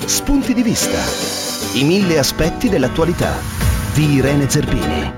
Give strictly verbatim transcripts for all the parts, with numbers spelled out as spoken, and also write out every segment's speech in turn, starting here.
spunti di vista, i mille aspetti dell'attualità di Irene Zerbini.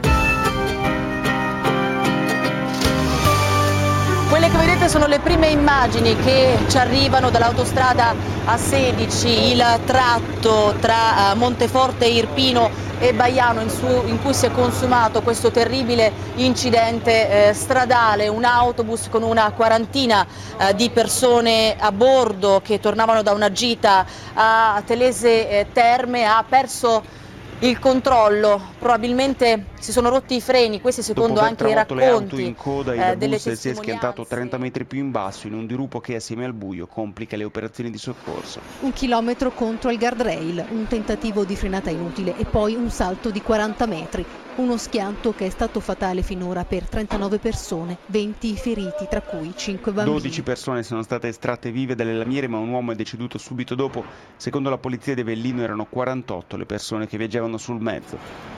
Quelle che vedete sono le prime immagini che ci arrivano dall'autostrada A sedici, il tratto tra Monteforte Irpino e Baiano in, su, in cui si è consumato questo terribile incidente eh, stradale. Un autobus con una quarantina eh, di persone a bordo che tornavano da una gita a Telese eh, Terme ha perso il controllo, probabilmente si sono rotti i freni, questi secondo anche i racconti le auto in coda, il eh, delle bus si è schiantato trenta metri più in basso in un dirupo che assieme al buio complica le operazioni di soccorso. Un chilometro contro il guardrail, un tentativo di frenata inutile e poi un salto di quaranta metri. Uno schianto che è stato fatale finora per trentanove persone, venti feriti, tra cui cinque bambini. dodici persone sono state estratte vive dalle lamiere, ma un uomo è deceduto subito dopo. Secondo la polizia di Avellino erano quarantotto le persone che viaggiavano sul mezzo.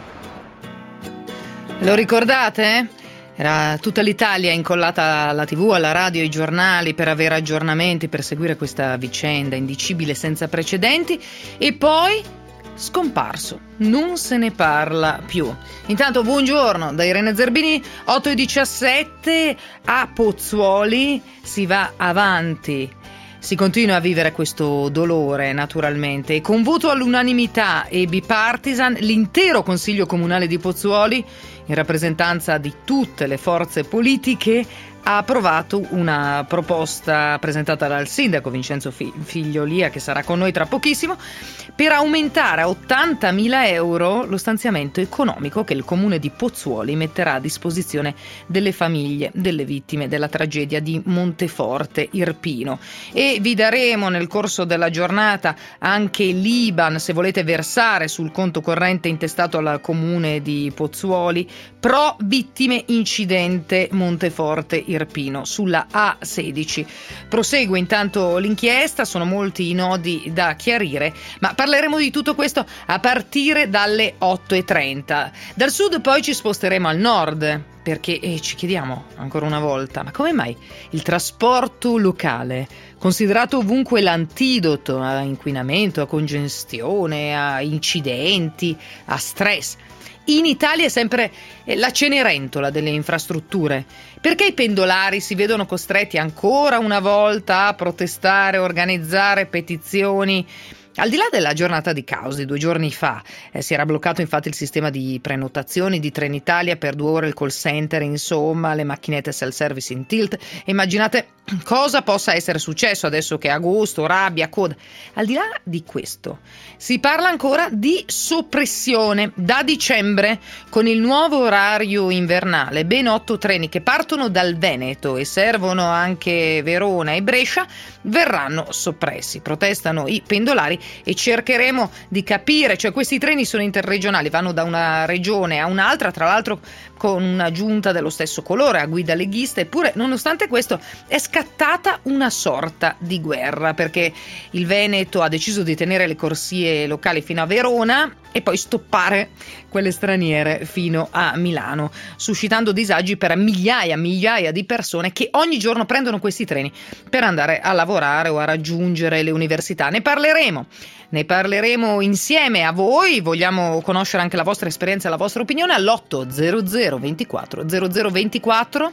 Lo ricordate? Era tutta l'Italia incollata alla tivù, alla radio, ai giornali per avere aggiornamenti, per seguire questa vicenda indicibile senza precedenti, e poi scomparso, non se ne parla più. Intanto buongiorno da Irene Zerbini. Otto e diciassette, a Pozzuoli si va avanti, si continua a vivere questo dolore naturalmente, e con voto all'unanimità e bipartisan l'intero Consiglio Comunale di Pozzuoli, in rappresentanza di tutte le forze politiche, ha approvato una proposta presentata dal sindaco Vincenzo Figliolia, che sarà con noi tra pochissimo, per aumentare a ottantamila euro lo stanziamento economico che il comune di Pozzuoli metterà a disposizione delle famiglie delle vittime della tragedia di Monteforte Irpino. E vi daremo nel corso della giornata anche l'I B A N, se volete versare sul conto corrente intestato al comune di Pozzuoli, pro vittime incidente Monteforte Irpino sulla A sedici. Prosegue intanto l'inchiesta, sono molti i nodi da chiarire, ma parleremo di tutto questo a partire dalle otto e trenta. Dal sud poi ci sposteremo al nord, perché eh, ci chiediamo ancora una volta, ma come mai il trasporto locale, considerato ovunque l'antidoto a inquinamento, a congestione, a incidenti, a stress, in Italia è sempre la cenerentola delle infrastrutture? Perché i pendolari si vedono costretti ancora una volta a protestare, organizzare petizioni? Al di là della giornata di caos di due giorni fa, eh, si era bloccato infatti il sistema di prenotazioni di Trenitalia, per due ore il call center, insomma le macchinette self-service in tilt. E immaginate cosa possa essere successo adesso che è agosto, rabbia, coda. Al di là di questo, si parla ancora di soppressione. Da dicembre, con il nuovo orario invernale, ben otto treni che partono dal Veneto e servono anche Verona e Brescia verranno soppressi. Protestano i pendolari e cercheremo di capire, cioè questi treni sono interregionali, vanno da una regione a un'altra, tra l'altro con una giunta dello stesso colore a guida leghista, eppure nonostante questo è scattata una sorta di guerra, perché il Veneto ha deciso di tenere le corsie locali fino a Verona e poi stoppare quelle straniere fino a Milano, suscitando disagi per migliaia, migliaia di persone che ogni giorno prendono questi treni per andare a lavorare o a raggiungere le università. Ne parleremo, ne parleremo insieme a voi. Vogliamo conoscere anche la vostra esperienza e la vostra opinione all'otto zero zero ventiquattro zero zero ventiquattro,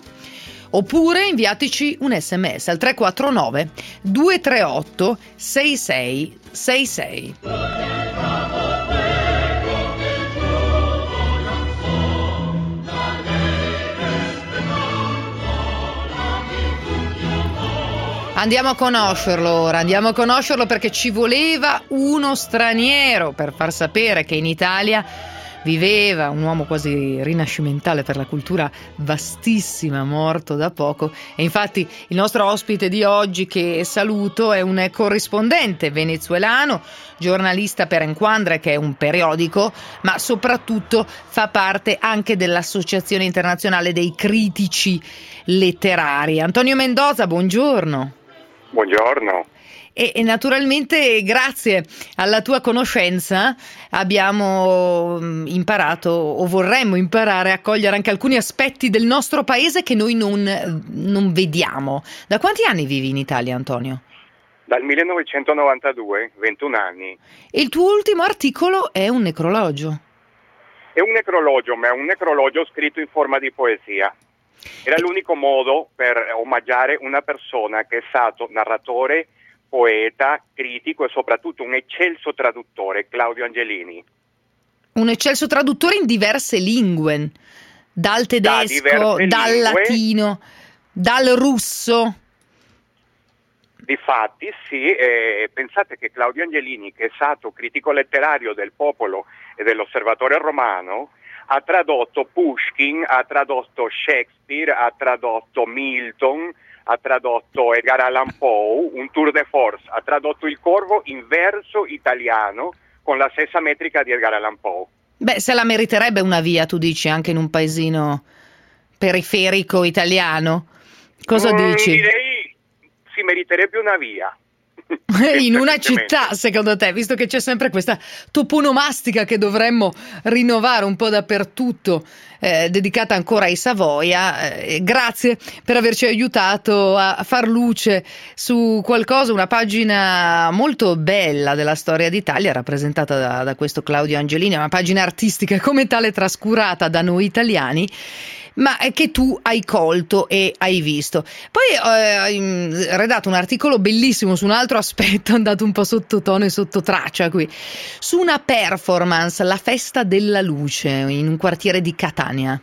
oppure inviateci un sms al tre quattro nove due tre otto sei sei sei sei. Andiamo a conoscerlo ora, andiamo a conoscerlo perché ci voleva uno straniero per far sapere che in Italia viveva un uomo quasi rinascimentale per la cultura vastissima, morto da poco. E infatti il nostro ospite di oggi, che saluto, è un corrispondente venezuelano, giornalista per Encuadre, che è un periodico, ma soprattutto fa parte anche dell'Associazione Internazionale dei Critici Letterari. Antonio Mendoza, buongiorno. Buongiorno. E, e naturalmente grazie alla tua conoscenza abbiamo imparato, o vorremmo imparare, a cogliere anche alcuni aspetti del nostro paese che noi non, non vediamo. Da quanti anni vivi in Italia, Antonio? Dal millenovecentonovantadue, ventuno anni. E il tuo ultimo articolo è un necrologio. È un necrologio, ma è un necrologio scritto in forma di poesia. Era l'unico modo per omaggiare una persona che è stato narratore, poeta, critico e soprattutto un eccelso traduttore, Claudio Angelini. Un eccelso traduttore in diverse lingue, dal tedesco, da dal lingue, latino, dal russo. Difatti sì, eh, pensate che Claudio Angelini, che è stato critico letterario del Popolo e dell'Osservatore Romano, ha tradotto Pushkin, ha tradotto Shakespeare, ha tradotto Milton, ha tradotto Edgar Allan Poe, un tour de force, ha tradotto Il Corvo in verso italiano con la stessa metrica di Edgar Allan Poe. Beh, se la meriterebbe una via, tu dici, anche in un paesino periferico italiano. Cosa mm, dici? Direi si meriterebbe una via. In una città, secondo te, visto che c'è sempre questa toponomastica che dovremmo rinnovare un po' dappertutto, eh, dedicata ancora ai Savoia, eh, grazie per averci aiutato a, a far luce su qualcosa, una pagina molto bella della storia d'Italia rappresentata da, da questo Claudio Angelini, una pagina artistica come tale trascurata da noi italiani, ma che tu hai colto e hai visto. Poi eh, hai redatto un articolo bellissimo su un altro aspetto, andato un po' sottotono e sotto traccia qui, su una performance, la Festa della Luce, in un quartiere di Catania.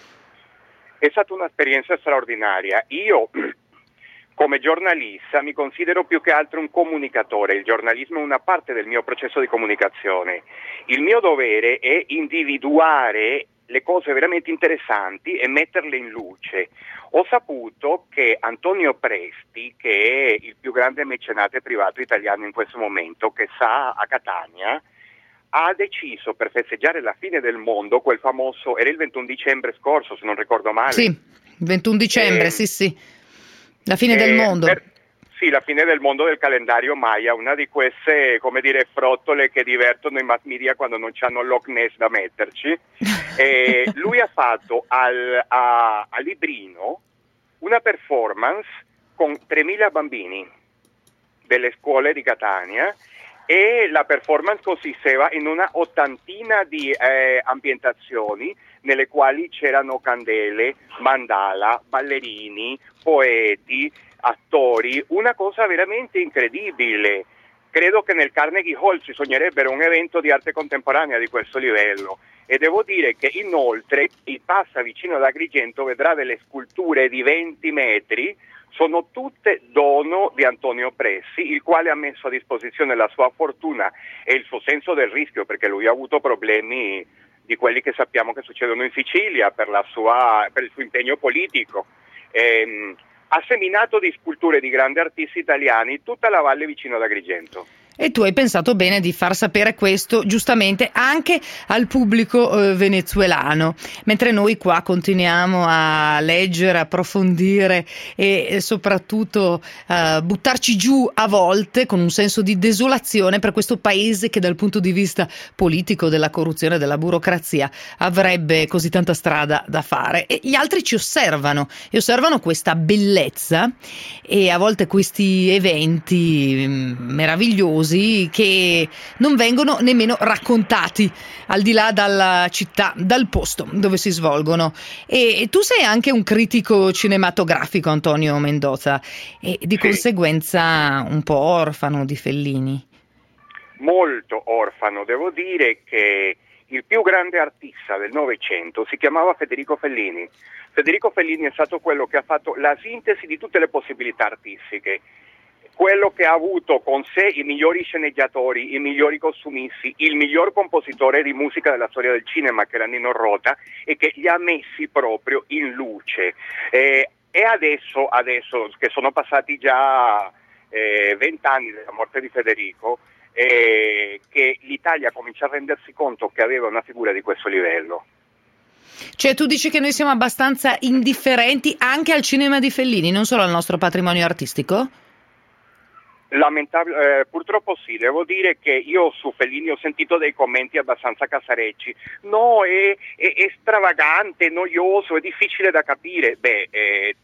È stata un'esperienza straordinaria. Io, come giornalista, mi considero più che altro un comunicatore. Il giornalismo è una parte del mio processo di comunicazione. Il mio dovere è individuare le cose veramente interessanti e metterle in luce. Ho saputo che Antonio Presti, che è il più grande mecenate privato italiano in questo momento, che sta a Catania, ha deciso, per festeggiare la fine del mondo, quel famoso, era il ventuno dicembre scorso se non ricordo male. Sì, ventuno dicembre, eh, sì sì, la fine eh, del mondo. Per, sì, la fine del mondo del calendario Maya, una di queste, come dire, frottole che divertono i mass media quando non c'hanno Loch Ness da metterci. E lui ha fatto al, a, a Librino una performance con tremila bambini delle scuole di Catania, e la performance consisteva in una ottantina di eh, ambientazioni nelle quali c'erano candele, mandala, ballerini, poeti, attori, una cosa veramente incredibile. Credo che nel Carnegie Hall ci sognerebbero un evento di arte contemporanea di questo livello, e devo dire che inoltre chi passa vicino ad Agrigento vedrà delle sculture di venti metri, sono tutte dono di Antonio Presti, il quale ha messo a disposizione la sua fortuna e il suo senso del rischio, perché lui ha avuto problemi di quelli che sappiamo che succedono in Sicilia per, la sua, per il suo impegno politico. Ehm, ha seminato di sculture di grandi artisti italiani tutta la valle vicino ad Agrigento. E tu hai pensato bene di far sapere questo giustamente anche al pubblico eh, venezuelano, mentre noi qua continuiamo a leggere, approfondire e, e soprattutto eh, buttarci giù a volte con un senso di desolazione per questo paese che dal punto di vista politico, della corruzione, della burocrazia avrebbe così tanta strada da fare. E gli altri ci osservano e osservano questa bellezza e a volte questi eventi mh, meravigliosi che non vengono nemmeno raccontati al di là dalla città, dal posto dove si svolgono. E, e tu sei anche un critico cinematografico, Antonio Mendoza, e di sì. conseguenza un po' orfano di Fellini. Molto orfano, devo dire che il più grande artista del Novecento si chiamava Federico Fellini. Federico Fellini è stato quello che ha fatto la sintesi di tutte le possibilità artistiche, quello che ha avuto con sé i migliori sceneggiatori, i migliori costumisti, il miglior compositore di musica della storia del cinema, che era Nino Rota, e che li ha messi proprio in luce. Eh, e adesso, adesso che sono passati già vent'anni eh, dalla morte di Federico, eh, che l'Italia comincia a rendersi conto che aveva una figura di questo livello. Cioè tu dici che noi siamo abbastanza indifferenti anche al cinema di Fellini, non solo al nostro patrimonio artistico? Lamentabile, eh, purtroppo sì, devo dire che io su Fellini ho sentito dei commenti abbastanza casarecci. No, è, è, è stravagante, è noioso, è difficile da capire. Beh, eh,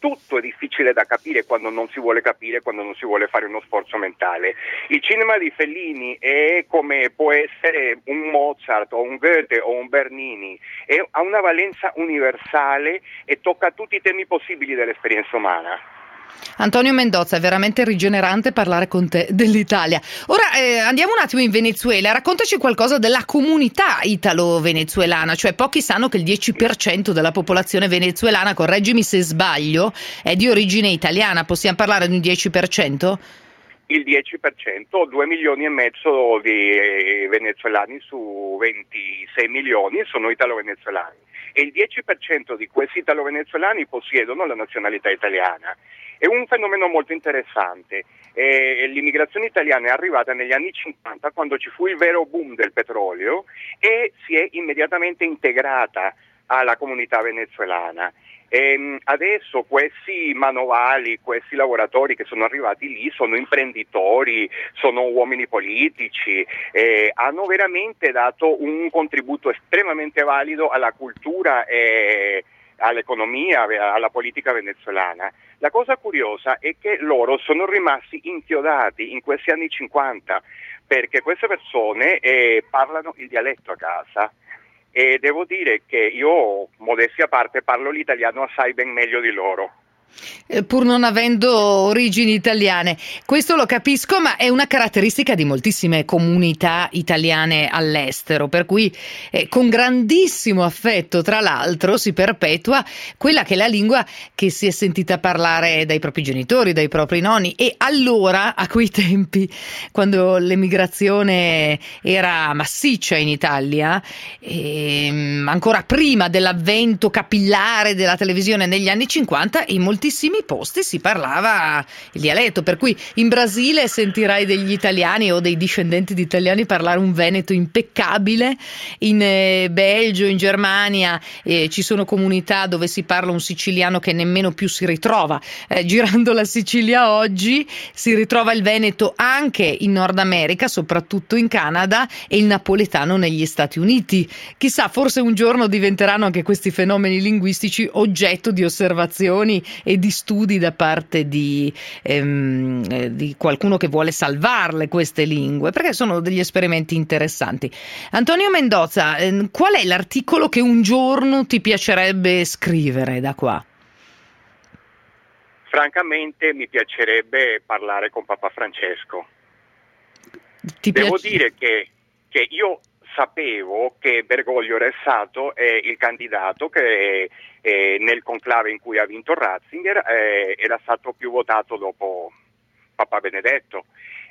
tutto è difficile da capire quando non si vuole capire, quando non si vuole fare uno sforzo mentale. Il cinema di Fellini è come può essere un Mozart o un Goethe o un Bernini, è, ha una valenza universale e tocca tutti i temi possibili dell'esperienza umana. Antonio Mendoza, è veramente rigenerante parlare con te dell'Italia. Ora eh, andiamo un attimo in Venezuela, raccontaci qualcosa della comunità italo-venezuelana, cioè pochi sanno che il dieci per cento della popolazione venezuelana, correggimi se sbaglio, è di origine italiana, possiamo parlare di un dieci per cento? Il dieci per cento, due milioni e mezzo di venezuelani su ventisei milioni sono italo-venezuelani e il dieci per cento di questi italo-venezuelani possiedono la nazionalità italiana. È un fenomeno molto interessante. Eh, l'immigrazione italiana è arrivata negli anni cinquanta, quando ci fu il vero boom del petrolio, e si è immediatamente integrata alla comunità venezuelana. E adesso questi manovali, questi lavoratori che sono arrivati lì sono imprenditori, sono uomini politici, eh, hanno veramente dato un contributo estremamente valido alla cultura e all'economia, alla politica venezuelana. La cosa curiosa è che loro sono rimasti inchiodati in questi anni cinquanta, perché queste persone eh, parlano il dialetto a casa. E devo dire che io, modestia a parte, parlo l'italiano assai ben meglio di loro. Eh, pur non avendo origini italiane, questo lo capisco, ma è una caratteristica di moltissime comunità italiane all'estero, per cui eh, con grandissimo affetto, tra l'altro, si perpetua quella che è la lingua che si è sentita parlare dai propri genitori, dai propri nonni. E allora, a quei tempi, quando l'emigrazione era massiccia in Italia, ehm, ancora prima dell'avvento capillare della televisione negli anni cinquanta, in molti moltissimi posti si parlava il dialetto, per cui in Brasile sentirai degli italiani o dei discendenti di italiani parlare un veneto impeccabile, in eh, Belgio, in Germania eh, ci sono comunità dove si parla un siciliano che nemmeno più si ritrova. Eh, girando la Sicilia oggi si ritrova il veneto anche in Nord America, soprattutto in Canada, e il napoletano negli Stati Uniti. Chissà, forse un giorno diventeranno anche questi fenomeni linguistici oggetto di osservazioni e di studi da parte di, ehm, di qualcuno che vuole salvarle queste lingue, perché sono degli esperimenti interessanti. Antonio Mendoza, ehm, qual è l'articolo che un giorno ti piacerebbe scrivere da qua? Francamente mi piacerebbe parlare con Papa Francesco. Ti Devo piace... dire che, che io sapevo che Bergoglio Ressato è il candidato che eh, nel conclave in cui ha vinto Ratzinger eh, era stato più votato dopo Papa Benedetto.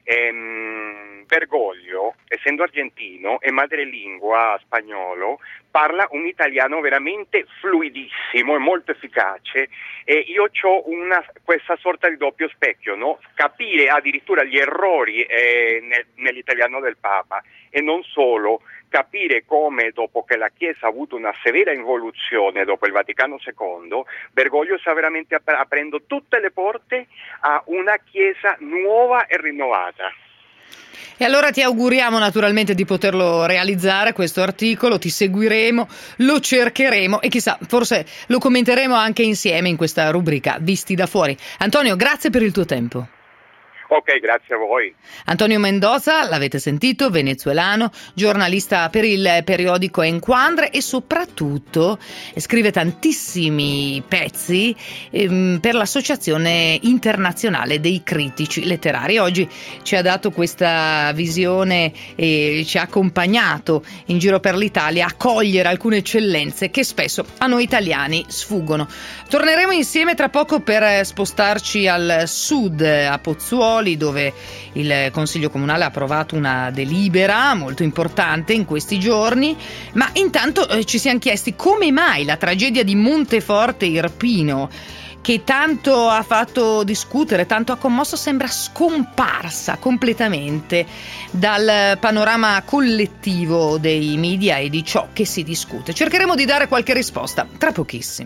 Ehm, Bergoglio, essendo argentino e madrelingua spagnolo, parla un italiano veramente fluidissimo e molto efficace, e io ho una, questa sorta di doppio specchio, no? Capire addirittura gli errori eh, nel, nell'italiano del Papa, e non solo, capire come dopo che la Chiesa ha avuto una severa involuzione dopo il Vaticano secondo, Bergoglio sta veramente ap- aprendo tutte le porte a una Chiesa nuova e rinnovata. E allora ti auguriamo naturalmente di poterlo realizzare questo articolo, ti seguiremo, lo cercheremo e chissà, forse lo commenteremo anche insieme in questa rubrica Visti da Fuori. Antonio, grazie per il tuo tempo. Ok, grazie a voi. Antonio Mendoza, l'avete sentito, venezuelano, giornalista per il periodico Encuadre e soprattutto scrive tantissimi pezzi ehm, per l'Associazione Internazionale dei Critici Letterari. Oggi ci ha dato questa visione e ci ha accompagnato in giro per l'Italia a cogliere alcune eccellenze che spesso a noi italiani sfuggono. Torneremo insieme tra poco per spostarci al sud, a Pozzuoli, dove il Consiglio Comunale ha approvato una delibera molto importante in questi giorni, ma intanto eh, ci siamo chiesti come mai la tragedia di Monteforte Irpino, che tanto ha fatto discutere, tanto ha commosso, sembra scomparsa completamente dal panorama collettivo dei media e di ciò che si discute. Cercheremo di dare qualche risposta tra pochissimo.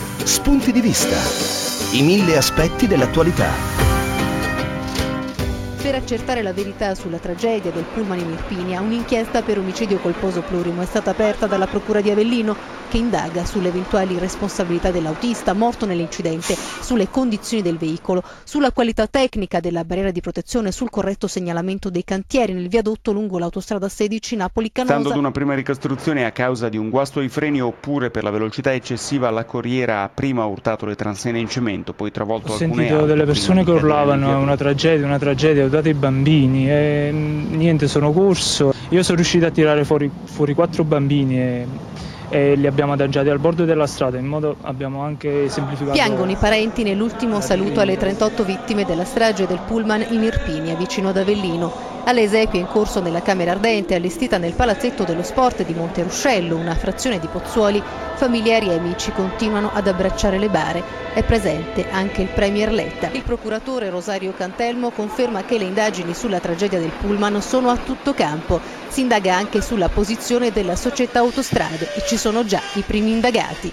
Spunti di vista. I mille aspetti dell'attualità. Per accertare la verità sulla tragedia del pullman in Irpinia, un'inchiesta per omicidio colposo plurimo è stata aperta dalla Procura di Avellino, che indaga sulle eventuali responsabilità dell'autista morto nell'incidente, sulle condizioni del veicolo, sulla qualità tecnica della barriera di protezione, sul corretto segnalamento dei cantieri nel viadotto lungo l'autostrada sedici Napoli-Canosa. Stando ad una prima ricostruzione, a causa di un guasto ai freni oppure per la velocità eccessiva, la corriera ha prima urtato le transenne in cemento, poi travolto Ho alcune sentito auto, delle persone che prima di cadere nel urlavano viadotto. una tragedia, una tragedia, ho dato i bambini e niente, sono corso. Io sono riuscito a tirare fuori, fuori quattro bambini e, e li abbiamo adagiati al bordo della strada, in modo abbiamo anche semplificato. Piangono i parenti nell'ultimo saluto alle trentotto vittime della strage del pullman in Irpinia, vicino ad Avellino. Alle esequie in corso nella Camera Ardente, allestita nel Palazzetto dello Sport di Monteruscello, una frazione di Pozzuoli, familiari e amici continuano ad abbracciare le bare. È presente anche il Premier Letta. Il procuratore Rosario Cantelmo conferma che le indagini sulla tragedia del pullman sono a tutto campo. Si indaga anche sulla posizione della società Autostrade e ci sono già i primi indagati.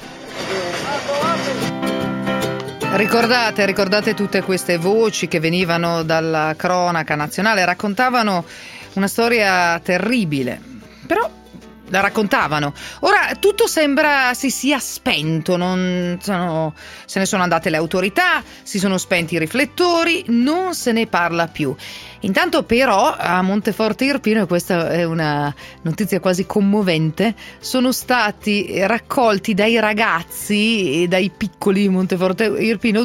Ricordate, ricordate tutte queste voci che venivano dalla cronaca nazionale, raccontavano una storia terribile, però la raccontavano. Ora tutto sembra si sia spento, non sono, se ne sono andate le autorità, si sono spenti i riflettori, non se ne parla più. Intanto però a Monteforte Irpino, e questa è una notizia quasi commovente, sono stati raccolti dai ragazzi e dai piccoli Monteforte Irpino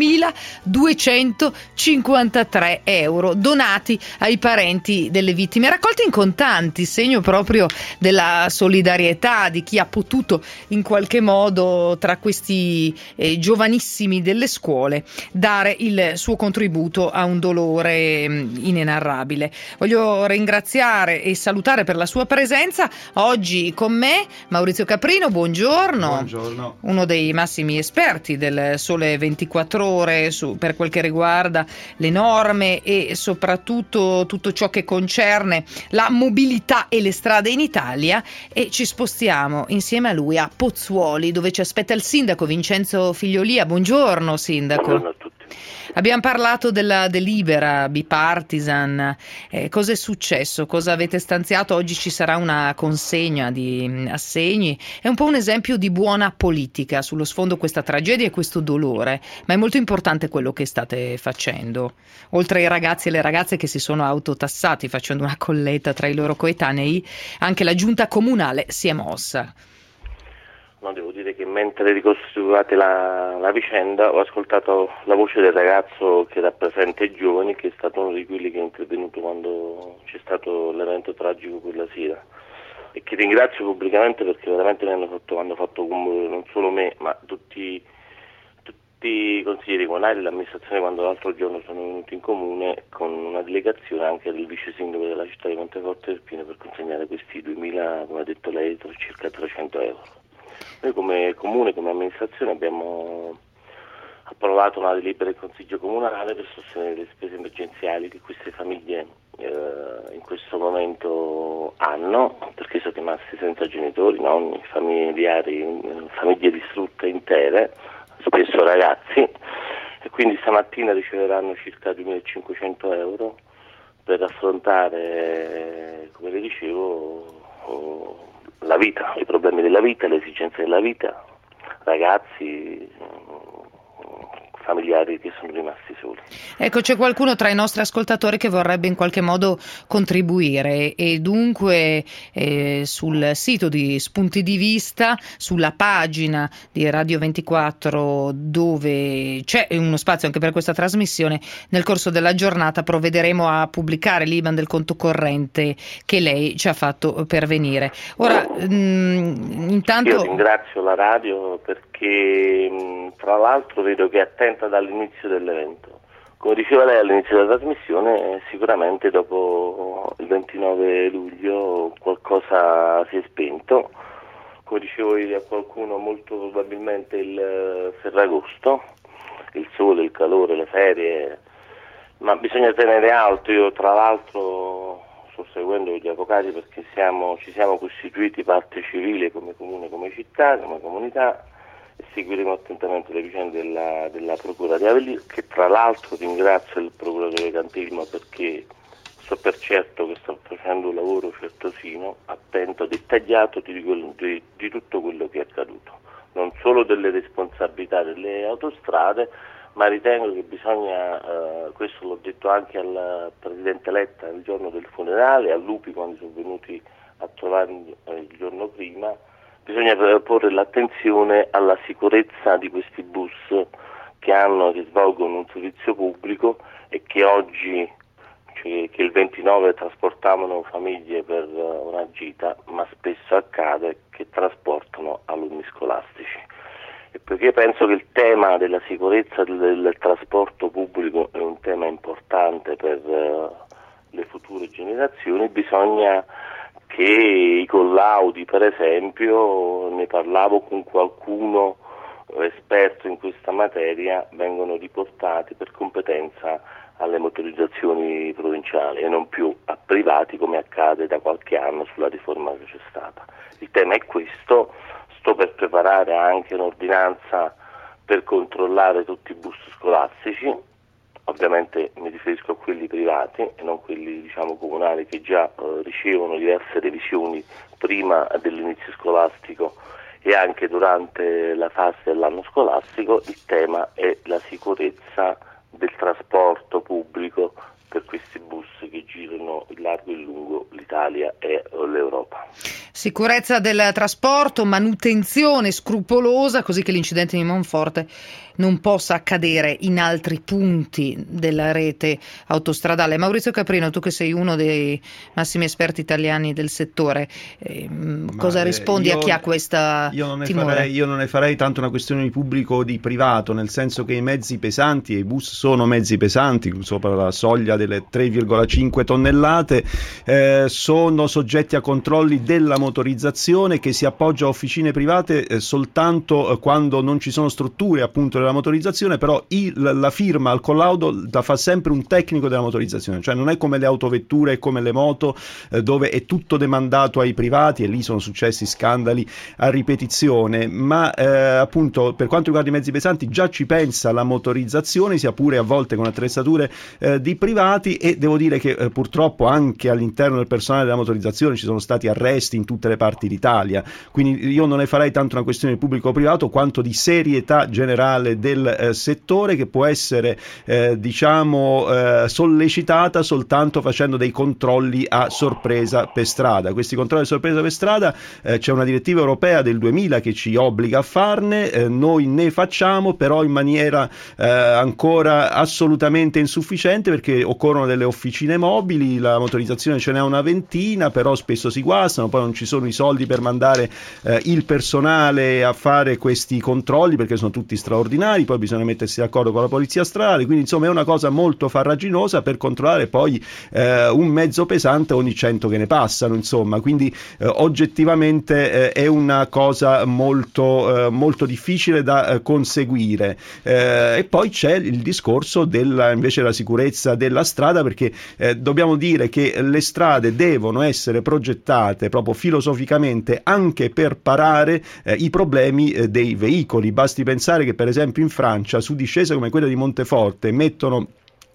duemiladuecentocinquantatré euro donati ai parenti delle vittime, raccolti in contanti, segno proprio della solidarietà di chi ha potuto in qualche modo tra questi eh, giovanissimi delle scuole dare il suo contributo a un dolore in inenarrabile. Voglio ringraziare e salutare per la sua presenza oggi con me Maurizio Caprino, buongiorno. Buongiorno. Uno dei massimi esperti del Sole ventiquattro Ore su, per quel che riguarda le norme e soprattutto tutto ciò che concerne la mobilità e le strade in Italia, e ci spostiamo insieme a lui a Pozzuoli, dove ci aspetta il sindaco Vincenzo Figliolia. Buongiorno sindaco. Buongiorno a tutti. Abbiamo parlato della delibera bipartisan, eh, cosa è successo? Cosa avete stanziato? Oggi ci sarà una consegna di assegni, è un po' un esempio di buona politica sullo sfondo questa tragedia e questo dolore, ma è molto importante quello che state facendo. Oltre ai ragazzi e le ragazze che si sono autotassati facendo una colletta tra i loro coetanei, anche la giunta comunale si è mossa. No, devo dire che mentre ricostruivate la, la vicenda ho ascoltato la voce del ragazzo che rappresenta i giovani, che è stato uno di quelli che è intervenuto quando c'è stato l'evento tragico quella sera, e che ringrazio pubblicamente perché veramente mi hanno fatto, hanno fatto commuovere non solo me ma tutti, tutti i consiglieri comunali e l'amministrazione, quando l'altro giorno sono venuti in comune con una delegazione anche del vice sindaco della città di Monteforte Irpino per consegnare questi duemila, come ha detto lei, circa trecento euro. Noi come comune, come amministrazione abbiamo approvato una delibera del Consiglio Comunale per sostenere le spese emergenziali che queste famiglie eh, in questo momento hanno, perché sono rimasti senza genitori, nonni, familiari, famiglie distrutte intere, spesso ragazzi, e quindi stamattina riceveranno circa duemilacinquecento euro per affrontare, come le dicevo, la vita, i problemi della vita, le esigenze della vita, ragazzi, familiari che sono rimasti soli. Ecco, c'è qualcuno tra i nostri ascoltatori che vorrebbe in qualche modo contribuire, e dunque eh, sul sito di Spunti di Vista, sulla pagina di Radio ventiquattro, dove c'è uno spazio anche per questa trasmissione, nel corso della giornata provvederemo a pubblicare l'I B A N del conto corrente che lei ci ha fatto pervenire. Ora, mh, intanto... Io ringrazio la radio perché mh, tra l'altro vedo che è attenta dall'inizio dell'evento. Come diceva lei all'inizio della trasmissione, sicuramente dopo il ventinove luglio qualcosa si è spento. Come dicevo ieri a qualcuno, molto probabilmente il Ferragosto, il sole, il calore, le ferie, ma bisogna tenere alto. Io tra l'altro sto seguendo gli avvocati perché siamo, ci siamo costituiti parte civile come comune, come città, come comunità, e seguiremo attentamente le vicende della, della Procura di Avellino, che tra l'altro ringrazio il procuratore Cantilmo perché so per certo che sta facendo un lavoro certosino, attento, dettagliato di, di, di tutto quello che è accaduto, non solo delle responsabilità delle autostrade, ma ritengo che bisogna, eh, questo l'ho detto anche al Presidente Letta il giorno del funerale, a Lupi quando sono venuti a trovarmi eh, il giorno prima, bisogna porre l'attenzione alla sicurezza di questi bus che hanno, che svolgono un servizio pubblico e che oggi, cioè, che il ventinove trasportavano famiglie per uh, una gita, ma spesso accade che trasportano alunni scolastici. E perché penso che il tema della sicurezza del, del trasporto pubblico è un tema importante per uh, le future generazioni, bisogna che i collaudi, per esempio, ne parlavo con qualcuno esperto in questa materia, vengono riportati per competenza alle motorizzazioni provinciali e non più a privati come accade da qualche anno sulla riforma che c'è stata. Il tema è questo, sto per preparare anche un'ordinanza per controllare tutti i bus scolastici, ovviamente mi riferisco a quelli privati e non quelli diciamo comunali che già eh, ricevono diverse revisioni prima dell'inizio scolastico e anche durante la fase dell'anno scolastico. Il tema è la sicurezza del trasporto pubblico per questi bus che girano in largo e in lungo l'Italia e l'Europa. Sicurezza del trasporto, manutenzione scrupolosa, così che l'incidente di Monforte non possa accadere in altri punti della rete autostradale. Maurizio Caprino, tu che sei uno dei massimi esperti italiani del settore, eh, cosa rispondi io, a chi ha questa io non ne timore? Farei, io non ne farei tanto una questione di pubblico o di privato, nel senso che i mezzi pesanti, e i bus sono mezzi pesanti, sopra la soglia delle tre virgola cinque tonnellate, eh, sono soggetti a controlli della motorizzazione che si appoggia a officine private eh, soltanto eh, quando non ci sono strutture appunto della motorizzazione, però il, la firma al collaudo la fa sempre un tecnico della motorizzazione, cioè non è come le autovetture e come le moto eh, dove è tutto demandato ai privati e lì sono successi scandali a ripetizione, ma eh, appunto per quanto riguarda i mezzi pesanti già ci pensa la motorizzazione, sia pure a volte con attrezzature eh, di privati, e devo dire che eh, purtroppo anche all'interno del personale della motorizzazione ci sono stati arresti in tutte le parti d'Italia, quindi io non ne farei tanto una questione di pubblico o privato quanto di serietà generale del eh, settore, che può essere eh, diciamo eh, sollecitata soltanto facendo dei controlli a sorpresa per strada. Questi controlli a sorpresa per strada eh, c'è una direttiva europea del duemila che ci obbliga a farne, eh, noi ne facciamo però in maniera eh, ancora assolutamente insufficiente, perché occorrono delle officine mobili, la motorizzazione ce n'è una ventina, però spesso si guastano, poi non ci sono i soldi per mandare eh, il personale a fare questi controlli perché sono tutti straordinari, poi bisogna mettersi d'accordo con la polizia stradale, quindi insomma è una cosa molto farraginosa per controllare poi eh, un mezzo pesante ogni cento che ne passano, insomma, quindi eh, oggettivamente eh, è una cosa molto, eh, molto difficile da eh, conseguire. Eh, e poi c'è il discorso della, invece della sicurezza della strada, perché eh, dobbiamo dire che le strade devono essere progettate proprio filosoficamente anche per parare eh, i problemi eh, dei veicoli. Basti pensare che per esempio in Francia su discese come quella di Monteforte mettono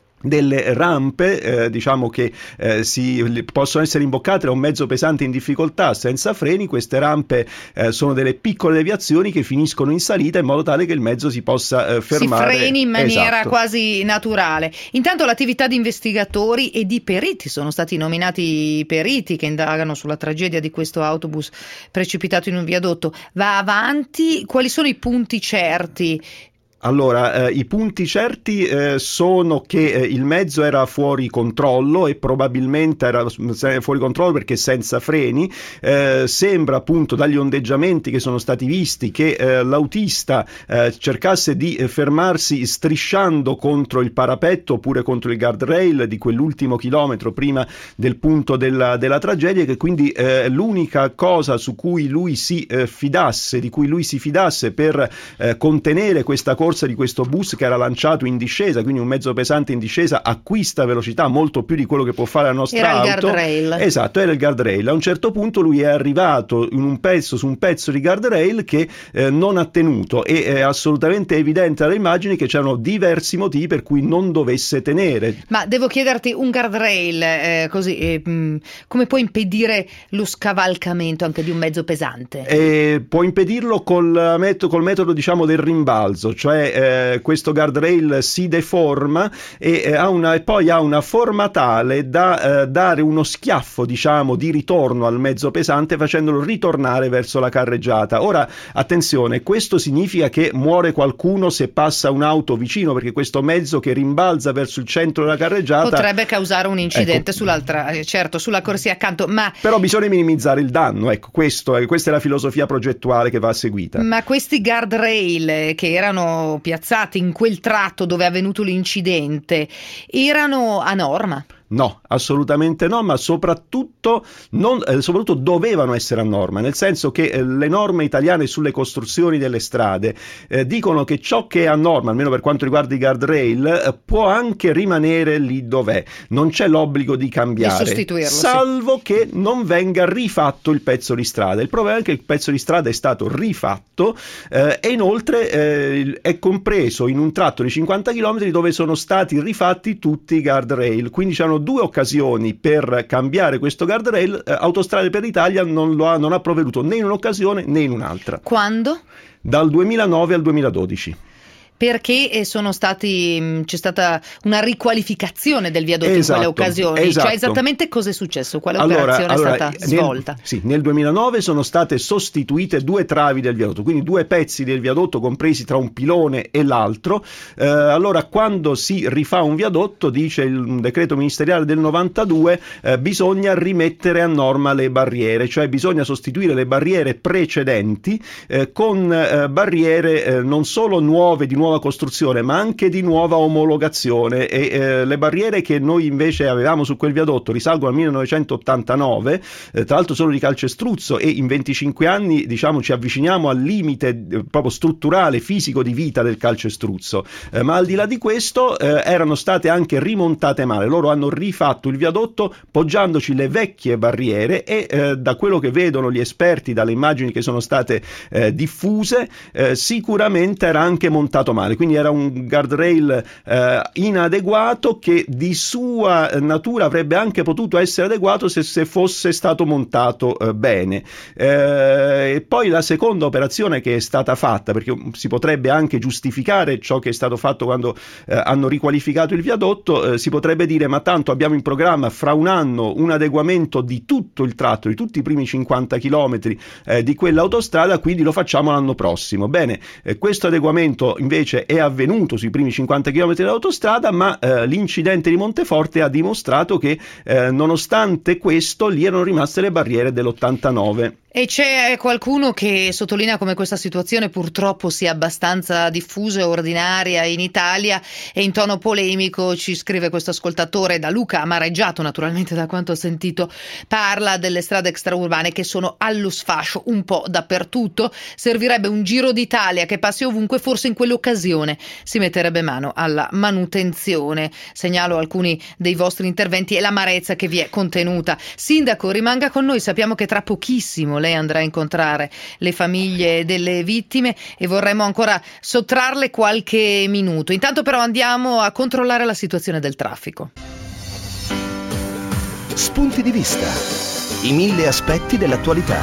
delle rampe eh, diciamo che eh, si possono essere imboccate da un mezzo pesante in difficoltà senza freni. Queste rampe eh, sono delle piccole deviazioni che finiscono in salita in modo tale che il mezzo si possa eh, fermare, si freni in maniera esatto. quasi naturale. Intanto l'attività di investigatori e di periti, sono stati nominati periti che indagano sulla tragedia di questo autobus precipitato in un viadotto, va avanti. Quali sono i punti certi? Allora, eh, i punti certi eh, sono che eh, il mezzo era fuori controllo e probabilmente era fuori controllo perché senza freni. Eh, sembra appunto dagli ondeggiamenti che sono stati visti che eh, l'autista eh, cercasse di eh, fermarsi strisciando contro il parapetto oppure contro il guardrail di quell'ultimo chilometro prima del punto della, della tragedia, e che quindi eh, l'unica cosa su cui lui si eh, fidasse, di cui lui si fidasse per eh, contenere questa corsa corsa di questo bus che era lanciato in discesa, quindi un mezzo pesante in discesa acquista velocità molto più di quello che può fare la nostra era auto. Era il guardrail. Esatto, era il guardrail. A un certo punto lui è arrivato in un pezzo su un pezzo di guardrail che eh, non ha tenuto, e è assolutamente evidente dalle immagini che c'erano diversi motivi per cui non dovesse tenere. Ma devo chiederti, un guardrail eh, così eh, mh, come può impedire lo scavalcamento anche di un mezzo pesante? Eh, può impedirlo col, met- col metodo, diciamo, del rimbalzo, cioè eh, questo guardrail si deforma e, eh, ha una, e poi ha una forma tale da eh, dare uno schiaffo, diciamo, di ritorno al mezzo pesante, facendolo ritornare verso la carreggiata. Ora, attenzione, questo significa che muore qualcuno se passa un'auto vicino, perché questo mezzo che rimbalza verso il centro della carreggiata potrebbe causare un incidente, ecco, sull'altra, certo, sulla corsia accanto, ma però bisogna minimizzare il danno, ecco, questo è, questa è la filosofia progettuale che va seguita. Ma questi guardrail che erano piazzati in quel tratto dove è avvenuto l'incidente erano a norma? No, assolutamente no, ma soprattutto, non, eh, soprattutto dovevano essere a norma, nel senso che eh, le norme italiane sulle costruzioni delle strade eh, dicono che ciò che è a norma, almeno per quanto riguarda i guardrail, eh, può anche rimanere lì dov'è, non c'è l'obbligo di cambiare, salvo sì. che non venga rifatto il pezzo di strada. Il problema è che il pezzo di strada è stato rifatto eh, e inoltre eh, è compreso in un tratto di cinquanta chilometri dove sono stati rifatti tutti i guardrail, quindi c'erano due occasioni per cambiare questo guardrail. eh, Autostrade per l'Italia non, lo ha, non ha provveduto né in un'occasione né in un'altra. Quando? Dal duemilanove al duemiladodici. Perché sono stati c'è stata una riqualificazione del viadotto, esatto, in quelle occasioni, esatto. Cioè esattamente cosa è successo? Quale allora, operazione allora, è stata nel, svolta? Sì, nel duemilanove sono state sostituite due travi del viadotto, quindi due pezzi del viadotto compresi tra un pilone e l'altro. Eh, allora, quando si rifà un viadotto, dice il decreto ministeriale del novantadue, eh, bisogna rimettere a norma le barriere, cioè bisogna sostituire le barriere precedenti eh, con eh, barriere eh, non solo nuove di nuova costruzione, ma anche di nuova omologazione, e eh, le barriere che noi invece avevamo su quel viadotto risalgono al millenovecentottantanove, eh, tra l'altro sono di calcestruzzo, e in venticinque anni, diciamo, ci avviciniamo al limite eh, proprio strutturale, fisico di vita del calcestruzzo, eh, ma al di là di questo eh, erano state anche rimontate male. Loro hanno rifatto il viadotto poggiandoci le vecchie barriere e eh, da quello che vedono gli esperti, dalle immagini che sono state eh, diffuse, eh, sicuramente era anche montato male. Quindi era un guardrail eh, inadeguato, che di sua natura avrebbe anche potuto essere adeguato se, se fosse stato montato eh, bene. Eh, e poi la seconda operazione che è stata fatta, perché si potrebbe anche giustificare ciò che è stato fatto quando eh, hanno riqualificato il viadotto, eh, si potrebbe dire: ma tanto abbiamo in programma fra un anno un adeguamento di tutto il tratto, di tutti i primi cinquanta chilometri eh, di quell'autostrada, quindi lo facciamo l'anno prossimo. Bene, eh, questo adeguamento invece è avvenuto sui primi cinquanta chilometri dell'autostrada, ma eh, l'incidente di Monteforte ha dimostrato che eh, nonostante questo lì erano rimaste le barriere dell'ottantanove. E c'è qualcuno che sottolinea come questa situazione purtroppo sia abbastanza diffusa e ordinaria in Italia, e in tono polemico ci scrive questo ascoltatore da Luca, amareggiato naturalmente da quanto ho sentito, parla delle strade extraurbane che sono allo sfascio un po' dappertutto. Servirebbe un Giro d'Italia che passi ovunque, forse in quell'occasione si metterebbe mano alla manutenzione. Segnalo alcuni dei vostri interventi e l'amarezza che vi è contenuta. Sindaco, rimanga con noi, sappiamo che tra pochissimo lei andrà a incontrare le famiglie delle vittime e vorremmo ancora sottrarle qualche minuto. Intanto però andiamo a controllare la situazione del traffico. Spunti di vista. I mille aspetti dell'attualità.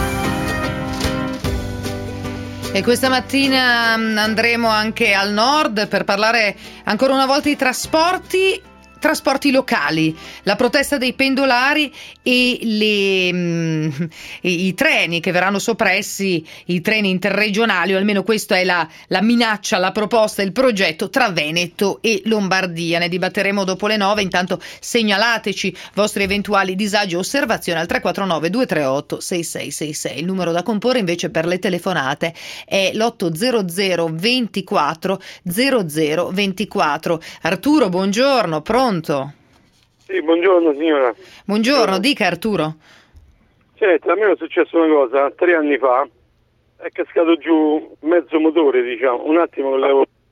E questa mattina andremo anche al nord per parlare ancora una volta di trasporti. Trasporti locali, la protesta dei pendolari e le, mh, i, i treni che verranno soppressi, i treni interregionali, o almeno questa è la, la minaccia, la proposta, il progetto tra Veneto e Lombardia. Ne dibatteremo dopo le nove. Intanto segnalateci vostri eventuali disagi o osservazioni al tre quattro nove due tre otto sei sei sei sei. Il numero da comporre invece per le telefonate è l'otto zero zero ventiquattro zero zero ventiquattro. Arturo, buongiorno, pronto? Sì, buongiorno signora. Buongiorno, dica Arturo. Senta, a me è successo una cosa, tre anni fa è cascato giù mezzo motore, diciamo, un attimo che l'avevo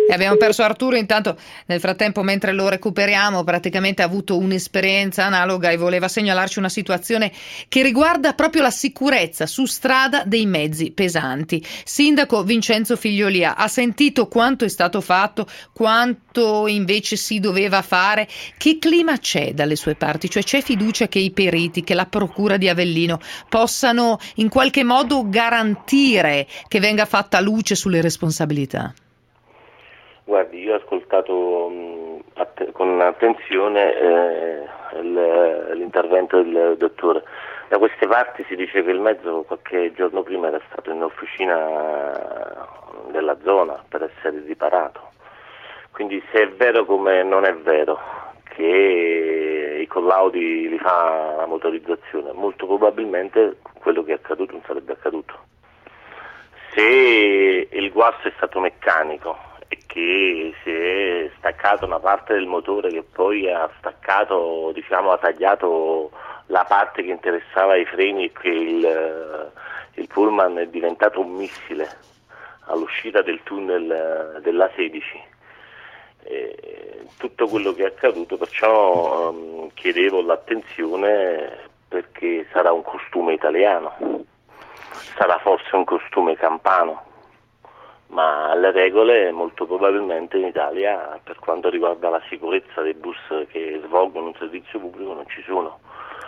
E abbiamo perso Arturo, intanto nel frattempo mentre lo recuperiamo praticamente ha avuto un'esperienza analoga e voleva segnalarci una situazione che riguarda proprio la sicurezza su strada dei mezzi pesanti. Sindaco Vincenzo Figliolia, ha sentito quanto è stato fatto, quanto invece si doveva fare? Che clima c'è dalle sue parti? Cioè c'è fiducia che i periti, che la procura di Avellino possano in qualche modo garantire che venga fatta luce sulle responsabilità? Guardi, io ho ascoltato mh, att- con attenzione eh, il, l'intervento del dottore. Da queste parti si dice che il mezzo qualche giorno prima era stato in officina della zona per essere riparato. Quindi se è vero come non è vero che i collaudi li fa la motorizzazione, molto probabilmente quello che è accaduto non sarebbe accaduto. Se il guasto è stato meccanico e che si è staccato una parte del motore che poi ha staccato, diciamo, ha tagliato la parte che interessava i freni e che il, il pullman è diventato un missile all'uscita del tunnel dell'A sedici. Eh, tutto quello che è accaduto, perciò um, chiedevo l'attenzione perché sarà un costume italiano, sarà forse un costume campano, ma le regole molto probabilmente in Italia per quanto riguarda la sicurezza dei bus che svolgono un servizio pubblico non ci sono.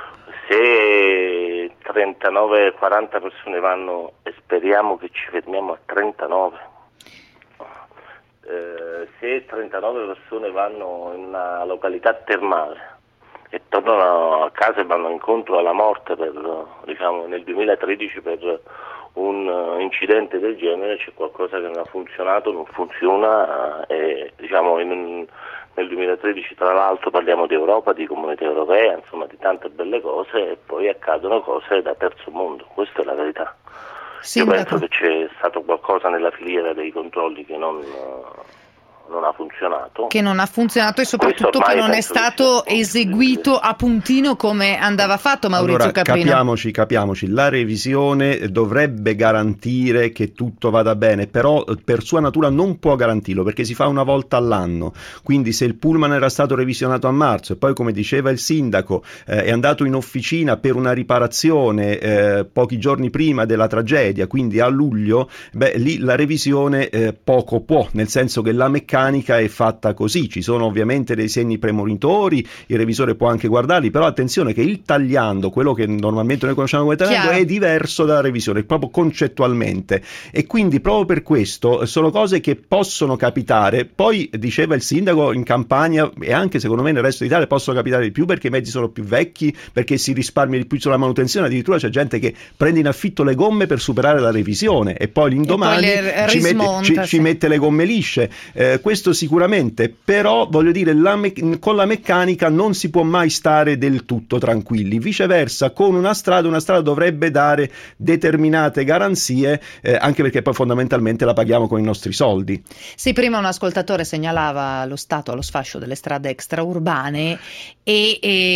Se trentanove quaranta persone vanno, e speriamo che ci fermiamo a trentanove, eh, se trentanove persone vanno in una località termale e tornano a casa e vanno incontro alla morte per, diciamo, nel duemilatredici per un incidente del genere, c'è qualcosa che non ha funzionato, non funziona e diciamo in, nel duemilatredici tra l'altro parliamo di Europa, di Comunità Europea, insomma di tante belle cose e poi accadono cose da terzo mondo, questa è la verità. Sindaco. Io penso che c'è stato qualcosa nella filiera dei controlli che non, non ha funzionato. Che non ha funzionato e soprattutto che non è stato eseguito a puntino come andava fatto, Maurizio allora, Caprino. Capiamoci, capiamoci, la revisione dovrebbe garantire che tutto vada bene, però per sua natura non può garantirlo perché si fa una volta all'anno, quindi se il pullman era stato revisionato a marzo e poi come diceva il sindaco eh, è andato in officina per una riparazione eh, pochi giorni prima della tragedia, quindi a luglio, beh lì la revisione eh, poco può, nel senso che la meccanica è fatta così, ci sono ovviamente dei segni premonitori, il revisore può anche guardarli, però attenzione che il tagliando, quello che normalmente noi conosciamo come tagliando, Chiaro. È diverso dalla revisione, proprio concettualmente, e quindi proprio per questo sono cose che possono capitare. Poi diceva il sindaco in Campania e anche secondo me nel resto d'Italia possono capitare di più perché i mezzi sono più vecchi, perché si risparmia di più sulla manutenzione, addirittura c'è gente che prende in affitto le gomme per superare la revisione e poi l'indomani e poi ci, mette, ci, sì. ci mette le gomme lisce. Eh, questo sicuramente, però voglio dire la me- con la meccanica non si può mai stare del tutto tranquilli, viceversa con una strada una strada dovrebbe dare determinate garanzie eh, anche perché poi fondamentalmente la paghiamo con i nostri soldi. Sì, prima un ascoltatore segnalava lo stato allo sfascio delle strade extraurbane e,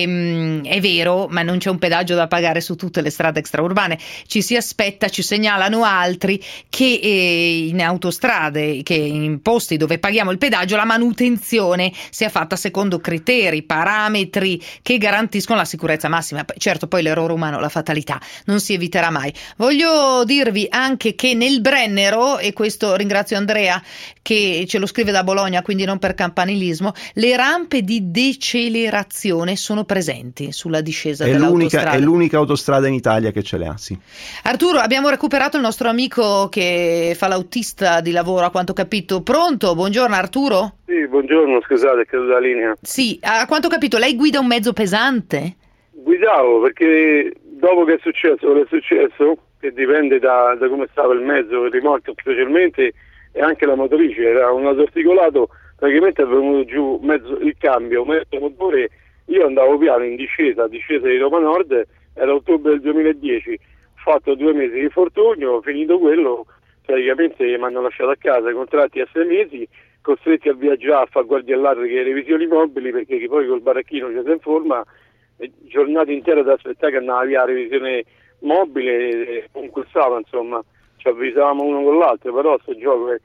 e è vero, ma non c'è un pedaggio da pagare su tutte le strade extraurbane, ci si aspetta, ci segnalano altri che eh, in autostrade, che in posti dove paghiamo il pedaggio, la manutenzione sia fatta secondo criteri, parametri che garantiscono la sicurezza massima. Certo, poi l'errore umano, la fatalità, non si eviterà mai. Voglio dirvi anche che nel Brennero, e questo ringrazio Andrea che ce lo scrive da Bologna, quindi non per campanilismo, le rampe di decelerazione sono presenti sulla discesa è dell'autostrada. L'unica, è l'unica autostrada in Italia che ce le ha, sì. Arturo, abbiamo recuperato il nostro amico che fa l'autista di lavoro, a quanto ho capito. Pronto? Buongiorno Arturo? Sì, buongiorno, scusate, è caduta la linea. Sì, a quanto ho capito lei guida un mezzo pesante? Guidavo perché dopo che è successo, quello che è successo, che dipende da, da come stava il mezzo, il rimorchio specialmente, e anche la motrice, era un autoarticolato, praticamente è venuto giù mezzo, il cambio, mezzo motore, io andavo piano in discesa, discesa di Roma Nord, era ottobre del duemiladieci, ho fatto due mesi di infortunio, finito quello, praticamente mi hanno lasciato a casa, i contratti a sei mesi, costretti a viaggiare a fare guardie all'altro che revisioni mobili, perché poi col baracchino ci si informa, giornate intere ad aspettare che andava via la revisione mobile e concursava, insomma, ci avvisavamo uno con l'altro, però sto gioco, ecco,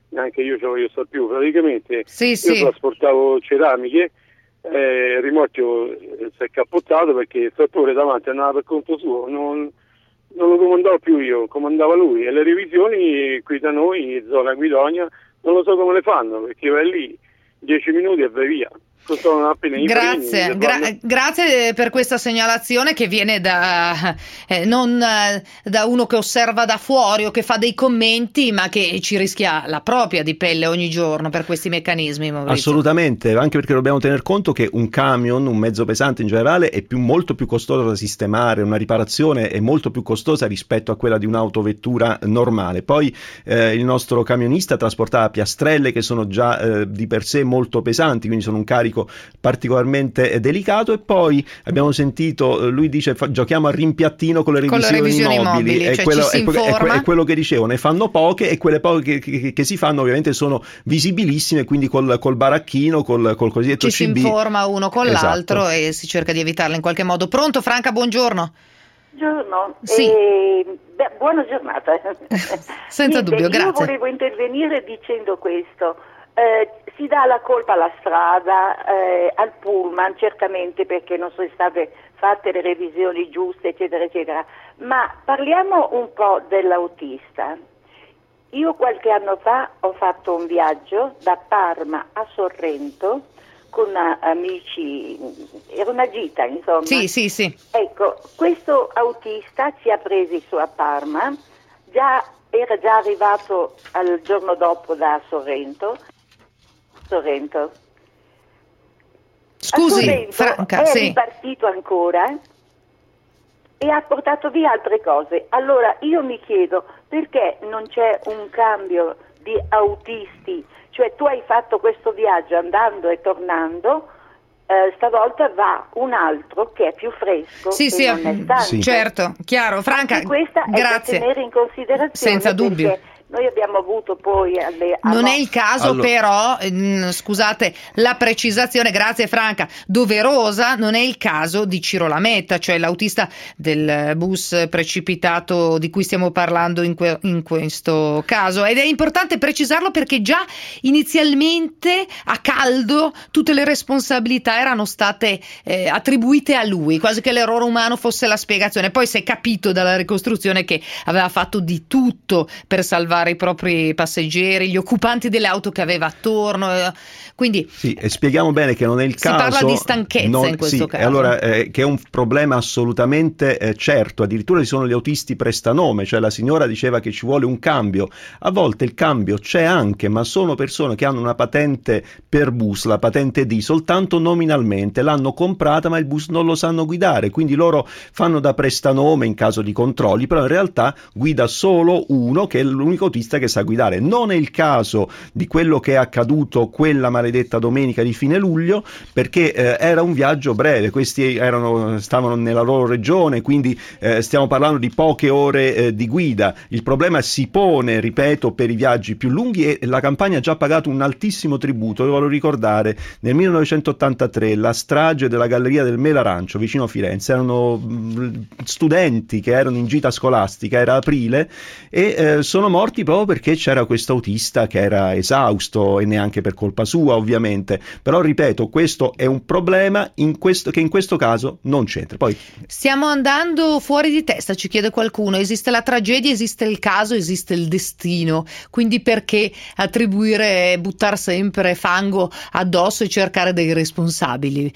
neanche io ce la voglio stare più, praticamente sì, io sì. trasportavo ceramiche, eh, il rimorchio si è cappottato perché il trattore davanti andava per conto suo, non, non lo comandavo più io, comandava lui, e le revisioni qui da noi, zona Guidonia, non lo so come le fanno, perché vai lì dieci minuti e vai via. Grazie, gra- grazie per questa segnalazione che viene da eh, non eh, da uno che osserva da fuori o che fa dei commenti, ma che ci rischia la propria di pelle ogni giorno per questi meccanismi. Maurizio. Assolutamente, anche perché dobbiamo tener conto che un camion, un mezzo pesante in generale, è più, molto più costoso da sistemare, una riparazione è molto più costosa rispetto a quella di un'autovettura normale. Poi eh, il nostro camionista trasportava piastrelle che sono già eh, di per sé molto pesanti, quindi sono un carico particolarmente delicato, e poi abbiamo sentito, lui dice fa, giochiamo a rimpiattino con le revisioni, con le revisioni mobili, mobili, e cioè quello, è, è, è, è quello che dicevo, ne fanno poche, e quelle poche che, che, che si fanno ovviamente sono visibilissime, quindi col, col baracchino, col, col cosiddetto ci C B si informa uno con esatto. l'altro e si cerca di evitarla in qualche modo. Pronto Franca, buongiorno. Buongiorno, sì. eh, beh, buona giornata. Senza Niente, dubbio, grazie. Io volevo intervenire dicendo questo. Eh, si dà la colpa alla strada, eh, al pullman, certamente, perché non sono state fatte le revisioni giuste, eccetera, eccetera. Ma parliamo un po' dell'autista. Io qualche anno fa ho fatto un viaggio da Parma a Sorrento con amici, era una gita, insomma. Sì, sì, sì. Ecco, questo autista ci ha presi su a Parma, già, era già arrivato al giorno dopo da Sorrento. Sorrento. Scusi, Sorrento Franca, è sì. ripartito ancora e ha portato via altre cose. Allora io mi chiedo perché non c'è un cambio di autisti, cioè tu hai fatto questo viaggio andando e tornando, eh, stavolta va un altro che è più fresco. Sì, e sì, non è stanco. sì, certo, chiaro. Franca, anche questa grazie. è da tenere in considerazione. Senza dubbio. Noi abbiamo avuto poi alle, non alle... è il caso allora... però mh, scusate la precisazione, grazie Franca, doverosa, non è il caso di Ciro Lametta, cioè l'autista del bus precipitato di cui stiamo parlando in, que- in questo caso, ed è importante precisarlo perché già inizialmente a caldo tutte le responsabilità erano state eh, attribuite a lui, quasi che l'errore umano fosse la spiegazione. Poi si è capito dalla ricostruzione che aveva fatto di tutto per salvare i propri passeggeri, gli occupanti delle auto che aveva attorno, quindi sì, e spieghiamo bene che non è il si caso, parla di stanchezza non, in questo sì, caso. Allora eh, che è un problema assolutamente eh, certo, addirittura ci sono gli autisti prestanome, cioè la signora diceva che ci vuole un cambio, a volte il cambio c'è anche, ma sono persone che hanno una patente per bus, la patente D, soltanto nominalmente, l'hanno comprata ma il bus non lo sanno guidare, quindi loro fanno da prestanome in caso di controlli, però in realtà guida solo uno che è l'unico autista che sa guidare. Non è il caso di quello che è accaduto quella maledetta domenica di fine luglio, perché eh, era un viaggio breve, questi erano, stavano nella loro regione, quindi eh, stiamo parlando di poche ore eh, di guida. Il problema si pone, ripeto, per i viaggi più lunghi, e la Campania ha già pagato un altissimo tributo. Io voglio ricordare nel millenovecentottantatré la strage della Galleria del Melarancio vicino a Firenze, erano mh, studenti che erano in gita scolastica, era aprile, e eh, sono morti proprio perché c'era questo autista che era esausto, e neanche per colpa sua ovviamente, però ripeto, questo è un problema in questo, che in questo caso non c'entra. Poi stiamo andando fuori di testa, ci chiede qualcuno, esiste la tragedia, esiste il caso, esiste il destino, quindi perché attribuire, buttare sempre fango addosso e cercare dei responsabili?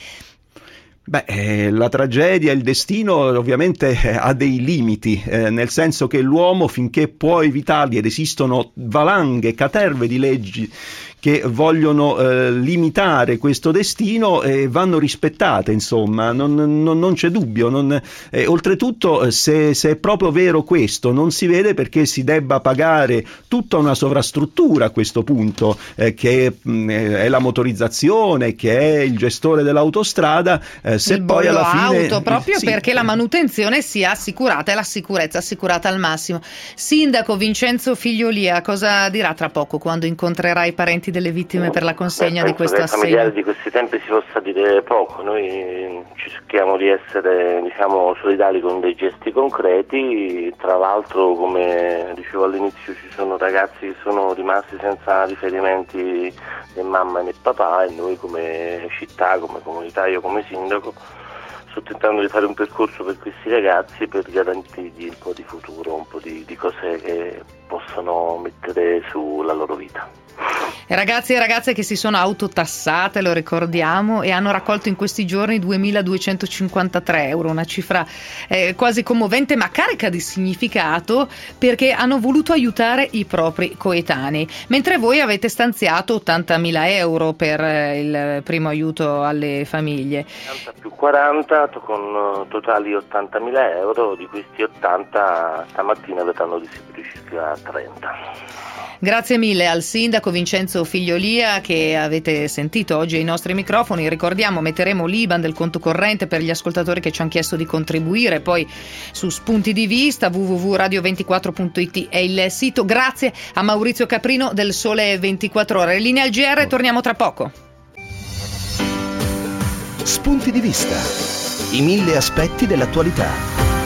Beh, eh, la tragedia, il destino ovviamente eh, ha dei limiti, eh, nel senso che l'uomo, finché può evitarli, ed esistono valanghe, caterve di leggi che vogliono eh, limitare questo destino, e eh, vanno rispettate, insomma, non, non, non c'è dubbio. Non, eh, oltretutto, se, se è proprio vero questo, non si vede perché si debba pagare tutta una sovrastruttura a questo punto, eh, che mh, è la motorizzazione, che è il gestore dell'autostrada, eh, se il poi alla fine auto, proprio sì. perché la manutenzione sia assicurata e la sicurezza assicurata al massimo. Sindaco Vincenzo Figliolia, cosa dirà tra poco quando incontrerà i parenti parenti delle vittime per la consegna Beh, di questo che ai familiari assegno. di questi tempi si possa dire poco. Noi ci cerchiamo di essere, diciamo, solidali con dei gesti concreti. Tra l'altro, come dicevo all'inizio, ci sono ragazzi che sono rimasti senza riferimenti né mamma né papà, e noi come città, come comunità, io come sindaco, sto tentando di fare un percorso per questi ragazzi per garantirgli un po' di futuro, un po' di, di cose che possano mettere sulla loro vita. E ragazzi e ragazze che si sono autotassate, lo ricordiamo, e hanno raccolto in questi giorni duemiladuecentocinquantatré euro, una cifra eh, quasi commovente ma carica di significato, perché hanno voluto aiutare i propri coetanei, mentre voi avete stanziato ottantamila euro per eh, il primo aiuto alle famiglie. ottanta più quaranta con totali ottantamila euro, di questi ottanta stamattina verranno distribuiti circa trenta. Grazie mille al sindaco Vincenzo Figliolia, che avete sentito oggi ai nostri microfoni. Ricordiamo, metteremo l'I B A N del conto corrente per gli ascoltatori che ci hanno chiesto di contribuire, poi su Spunti di Vista w w w punto radio ventiquattro punto i t è il sito. Grazie a Maurizio Caprino del Sole ventiquattro Ore. Linea al G R, torniamo tra poco. Spunti di Vista, i mille aspetti dell'attualità.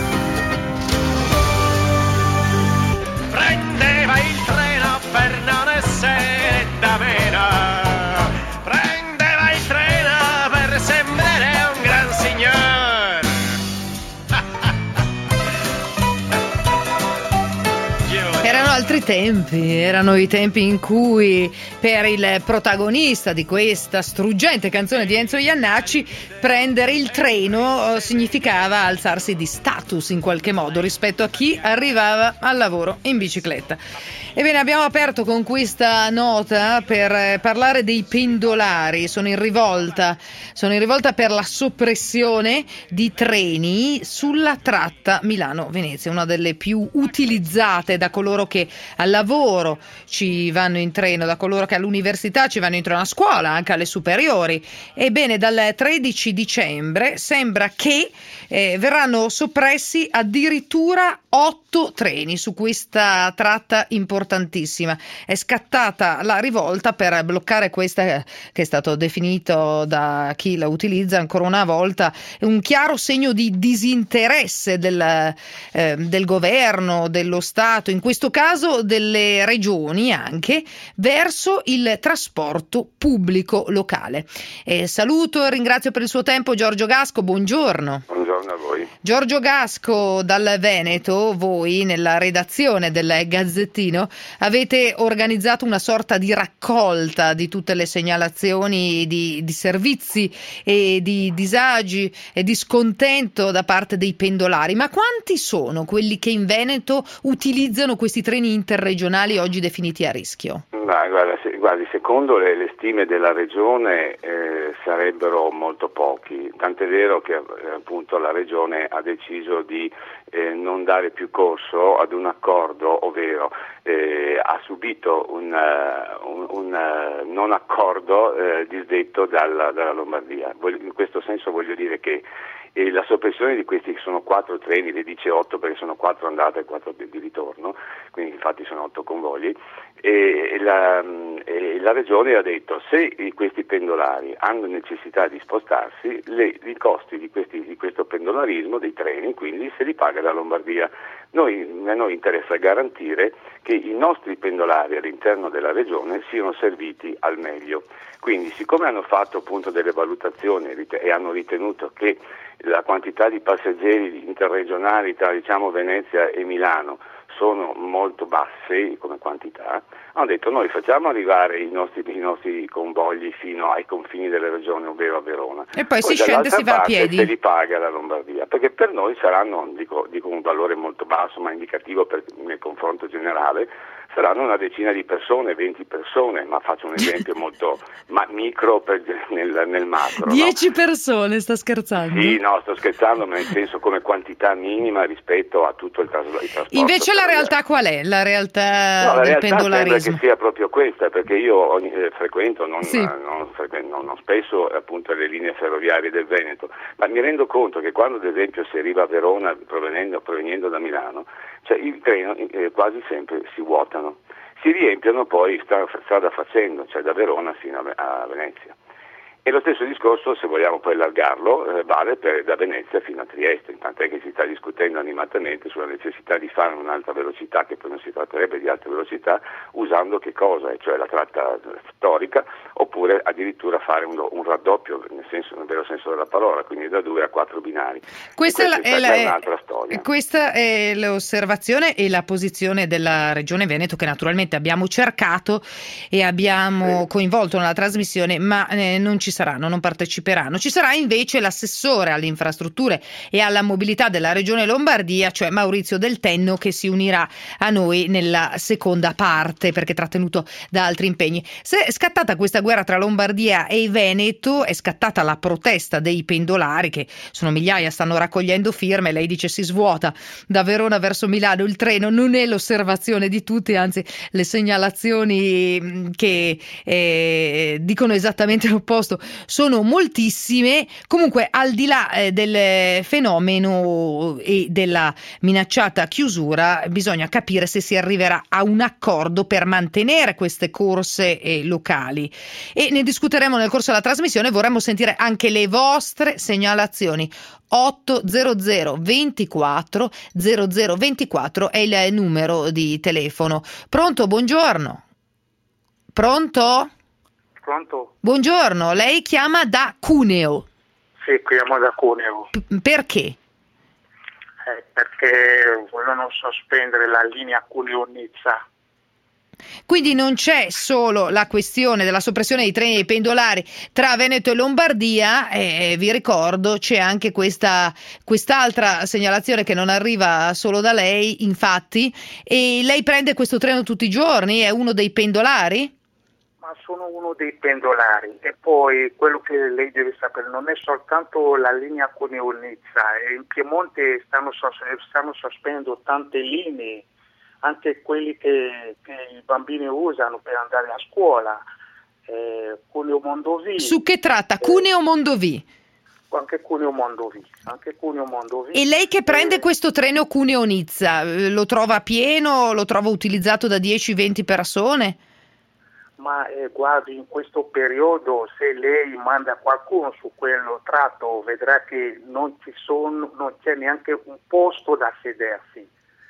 Prendeva il treno per non essere da meno, prendeva il treno per sembrare un gran signor. Erano altri tempi, erano i tempi in cui per il protagonista di questa struggente canzone di Enzo Iannacci prendere il treno significava alzarsi di status in qualche modo rispetto a chi arrivava al lavoro in bicicletta. Ebbene, abbiamo aperto con questa nota per parlare dei pendolari. Sono in rivolta, sono in rivolta per la soppressione di treni sulla tratta Milano-Venezia, una delle più utilizzate da coloro che al lavoro ci vanno in treno, da coloro che all'università ci vanno in treno, a scuola, anche alle superiori. Ebbene, dal tredici dicembre sembra che eh, verranno soppressi addirittura otto treni su questa tratta importantissima. È scattata la rivolta per bloccare questa, che è stato definito da chi la utilizza ancora una volta un chiaro segno di disinteresse del, eh, del governo, dello Stato, in questo caso delle regioni anche, verso il trasporto pubblico locale. E saluto e ringrazio per il suo tempo Giorgio Gasco, buongiorno. Buongiorno a voi. Giorgio Gasco dal Veneto, voi nella redazione del Gazzettino avete organizzato una sorta di raccolta di tutte le segnalazioni di, di servizi e di disagi e di scontento da parte dei pendolari. Ma quanti sono quelli che in Veneto utilizzano questi treni interregionali oggi definiti a rischio? Ma guarda, se, guardi, secondo le, le stime della regione eh, sarebbero molto pochi, tant'è vero che eh, appunto la regione ha deciso di eh, non dare più corso ad un accordo, ovvero eh, ha subito un, uh, un, un uh, non accordo eh, disdetto dalla, dalla Lombardia. In questo senso voglio dire che e la soppressione di questi, che sono quattro treni, le dice otto perché sono quattro andate e quattro di ritorno, quindi infatti sono otto convogli, e la, e la regione ha detto se questi pendolari hanno necessità di spostarsi, le, i costi di, questi, di questo pendolarismo, dei treni, quindi se li paga la Lombardia. Noi, a noi interessa garantire che i nostri pendolari all'interno della regione siano serviti al meglio. Quindi, siccome hanno fatto appunto delle valutazioni e hanno ritenuto che la quantità di passeggeri interregionali tra diciamo Venezia e Milano sono molto basse come quantità, hanno detto noi facciamo arrivare i nostri, i nostri convogli fino ai confini delle regioni, ovvero a Verona. E poi, poi si scende e si va a piedi. Se li paga la Lombardia, perché per noi saranno, dico, dico un valore molto basso ma indicativo per, nel confronto generale, saranno una decina di persone, venti persone, ma faccio un esempio molto ma, micro per, nel, nel macro. dieci no? persone, sta scherzando? Sì, no, sto scherzando, ma nel senso come quantità minima rispetto a tutto il, tras- il trasporto. Invece la realtà qual è? La realtà no, la del realtà pendolarismo? Sembra che sia proprio questa, perché io ogni, eh, frequento, non, sì. non, frequento non, non spesso appunto le linee ferroviarie del Veneto, ma mi rendo conto che quando ad esempio si arriva a Verona provenendo, provenendo da Milano, cioè i treni eh, quasi sempre si vuotano. si riempiono poi strada facendo, cioè da Verona fino a Venezia. E lo stesso discorso, se vogliamo poi allargarlo, eh, vale per, da Venezia fino a Trieste, tant'è che si sta discutendo animatamente sulla necessità di fare un'alta velocità, che poi non si tratterebbe di alta velocità, usando che cosa? Cioè la tratta storica, oppure addirittura fare un, un raddoppio, nel, senso, nel vero senso della parola, quindi da due a quattro binari. Questa, è, la, è, la, è un'altra storia. Questa è l'osservazione e la posizione della Regione Veneto, che naturalmente abbiamo cercato e abbiamo sì. coinvolto nella trasmissione, ma eh, non ci saranno, non parteciperanno. Ci sarà invece l'assessore alle infrastrutture e alla mobilità della Regione Lombardia, cioè Maurizio Del Tenno, che si unirà a noi nella seconda parte perché trattenuto da altri impegni. Se è scattata questa guerra tra Lombardia e Veneto, è scattata la protesta dei pendolari, che sono migliaia, stanno raccogliendo firme. Lei dice si svuota da Verona verso Milano il treno. Non è l'osservazione di tutti, anzi le segnalazioni che eh, dicono esattamente l'opposto sono moltissime. Comunque, al di là eh, del fenomeno e della minacciata chiusura, bisogna capire se si arriverà a un accordo per mantenere queste corse eh, locali, e ne discuteremo nel corso della trasmissione. Vorremmo sentire anche le vostre segnalazioni. ottocento ventiquattro zero zero ventiquattro è il numero di telefono. Pronto, buongiorno. Pronto? Pronto? Buongiorno, lei chiama da Cuneo. Sì, chiamo da Cuneo. P- perché? Eh, perché vogliono sospendere la linea Cuneo-Nizza. Quindi non c'è solo la questione della soppressione dei treni dei pendolari tra Veneto e Lombardia, e vi ricordo c'è anche questa quest'altra segnalazione che non arriva solo da lei, infatti, e lei prende questo treno tutti i giorni, è uno dei pendolari? Ma sono uno dei pendolari, e poi quello che lei deve sapere non è soltanto la linea Cuneo-Nizza, in Piemonte stanno, sos- stanno sospendendo tante linee, anche quelli che, che i bambini usano per andare a scuola, eh, Cuneo-Mondovì. Su che tratta? Cuneo-Mondovì? Anche Cuneo-Mondovì, anche Cuneo-Mondovì. E lei che prende eh, questo treno Cuneo-Nizza, lo trova pieno, lo trova utilizzato da dieci venti persone? Ma eh, guardi, in questo periodo se lei manda qualcuno su quello tratto vedrà che non ci sono, non c'è neanche un posto da sedersi,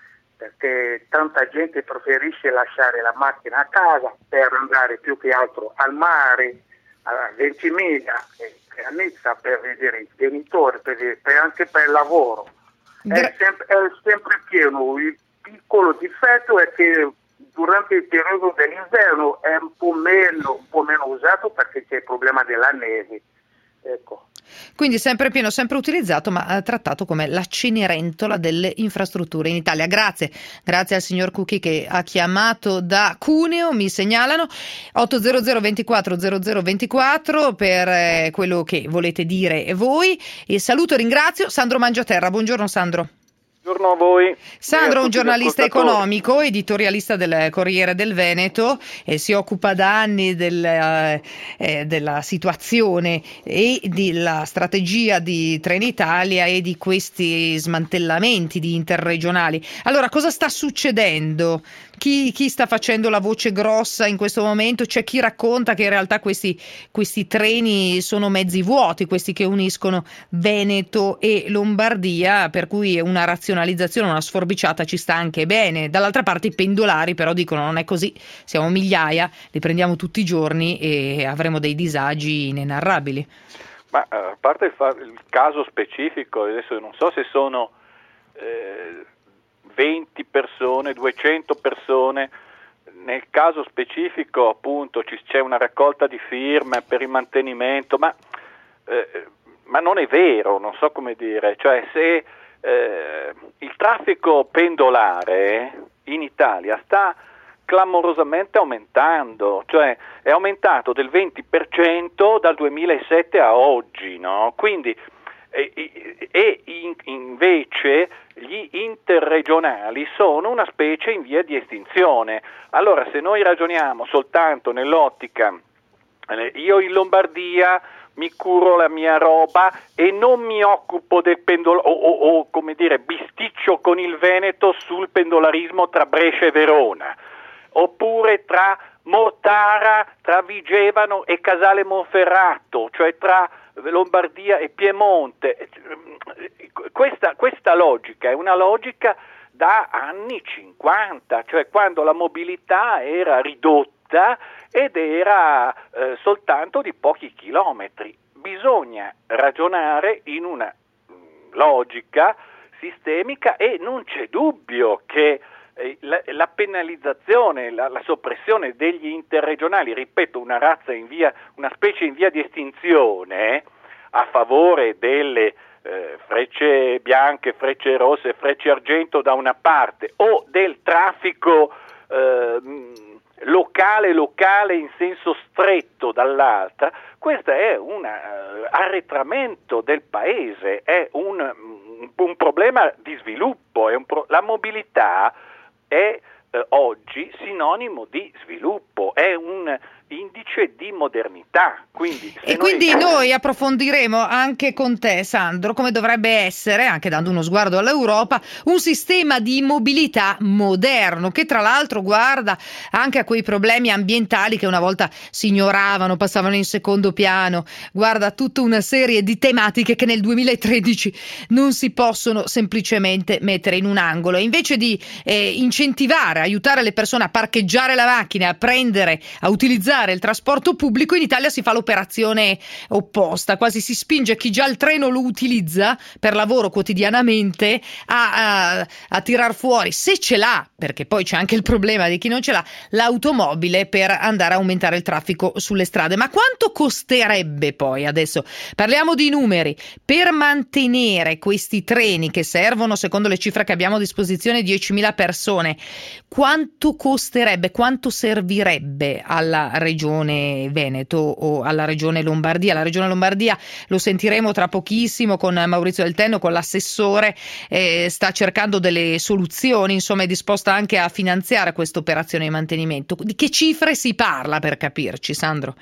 perché tanta gente preferisce lasciare la macchina a casa per andare più che altro al mare, a Ventimiglia e a Nizza per vedere i genitori, per, per, anche per il lavoro. Gra- è, sempre, è sempre pieno. Il piccolo difetto è che durante il periodo dell'inverno è un po' meno, un po' meno usato perché c'è il problema della neve. Ecco. Quindi sempre pieno, sempre utilizzato, ma trattato come la Cenerentola delle infrastrutture in Italia. Grazie, grazie al signor Cucchi che ha chiamato da Cuneo. Mi segnalano ottocento ventiquattro zero zero ventiquattro per eh, quello che volete dire voi. E saluto e ringrazio Sandro Mangiaterra. Buongiorno Sandro. Buongiorno a voi. Sandro è un giornalista economico, editorialista del Corriere del Veneto, e si occupa da anni del, eh, della situazione e della strategia di Trenitalia e di questi smantellamenti di interregionali. Allora, cosa sta succedendo? Chi, chi sta facendo la voce grossa in questo momento? C'è chi racconta che in realtà questi, questi treni sono mezzi vuoti, questi che uniscono Veneto e Lombardia, per cui una razionalizzazione, una sforbiciata ci sta anche bene. Dall'altra parte i pendolari però dicono non è così, siamo migliaia, li prendiamo tutti i giorni e avremo dei disagi inenarrabili. Ma a parte il, fa- il caso specifico, adesso non so se sono eh, venti persone, duecento persone, nel caso specifico appunto ci, c'è una raccolta di firme per il mantenimento, ma, eh, ma non è vero, non so come dire, cioè se eh, il traffico pendolare in Italia sta clamorosamente aumentando, cioè è aumentato del venti per cento dal duemilasette a oggi, no? Quindi e, e in, invece gli interregionali sono una specie in via di estinzione. Allora, se noi ragioniamo soltanto nell'ottica eh, io in Lombardia mi curo la mia roba e non mi occupo del pendolo o, o, o come dire bisticcio con il Veneto sul pendolarismo tra Brescia e Verona, oppure tra Mortara, tra Vigevano e Casale Monferrato, cioè tra Lombardia e Piemonte. Questa, questa logica è una logica da anni cinquanta, cioè quando la mobilità era ridotta ed era eh, soltanto di pochi chilometri. Bisogna ragionare in una logica sistemica e non c'è dubbio che eh, la, la penalizzazione, la, la soppressione degli interregionali, ripeto, una razza in via, una specie in via di estinzione a favore delle eh, frecce bianche, frecce rosse, frecce argento da una parte, o del traffico eh, locale locale in senso stretto dall'altra, questo è un uh, arretramento del paese, è un, un, un problema di sviluppo, è un pro- la mobilità è eh, oggi sinonimo di sviluppo, è un indice di modernità. Quindi, se e noi... quindi noi approfondiremo anche con te, Sandro, come dovrebbe essere, anche dando uno sguardo all'Europa, un sistema di mobilità moderno che tra l'altro guarda anche a quei problemi ambientali che una volta si ignoravano, passavano in secondo piano, guarda tutta una serie di tematiche che nel duemilatredici non si possono semplicemente mettere in un angolo. Invece di eh, incentivare, aiutare le persone a parcheggiare la macchina, a prendere, a utilizzare il trasporto pubblico, in Italia si fa l'operazione opposta, quasi si spinge chi già il treno lo utilizza per lavoro quotidianamente a, a, a tirar fuori, se ce l'ha, perché poi c'è anche il problema di chi non ce l'ha, l'automobile per andare a aumentare il traffico sulle strade. Ma quanto costerebbe poi, adesso parliamo di numeri, per mantenere questi treni che servono, secondo le cifre che abbiamo a disposizione, diecimila persone, quanto costerebbe, quanto servirebbe alla Regione Veneto o alla Regione Lombardia? La Regione Lombardia, lo sentiremo tra pochissimo con Maurizio Del Tenno, con l'assessore, eh, sta cercando delle soluzioni, insomma è disposta anche a finanziare questa operazione di mantenimento. Di che cifre si parla, per capirci, Sandro?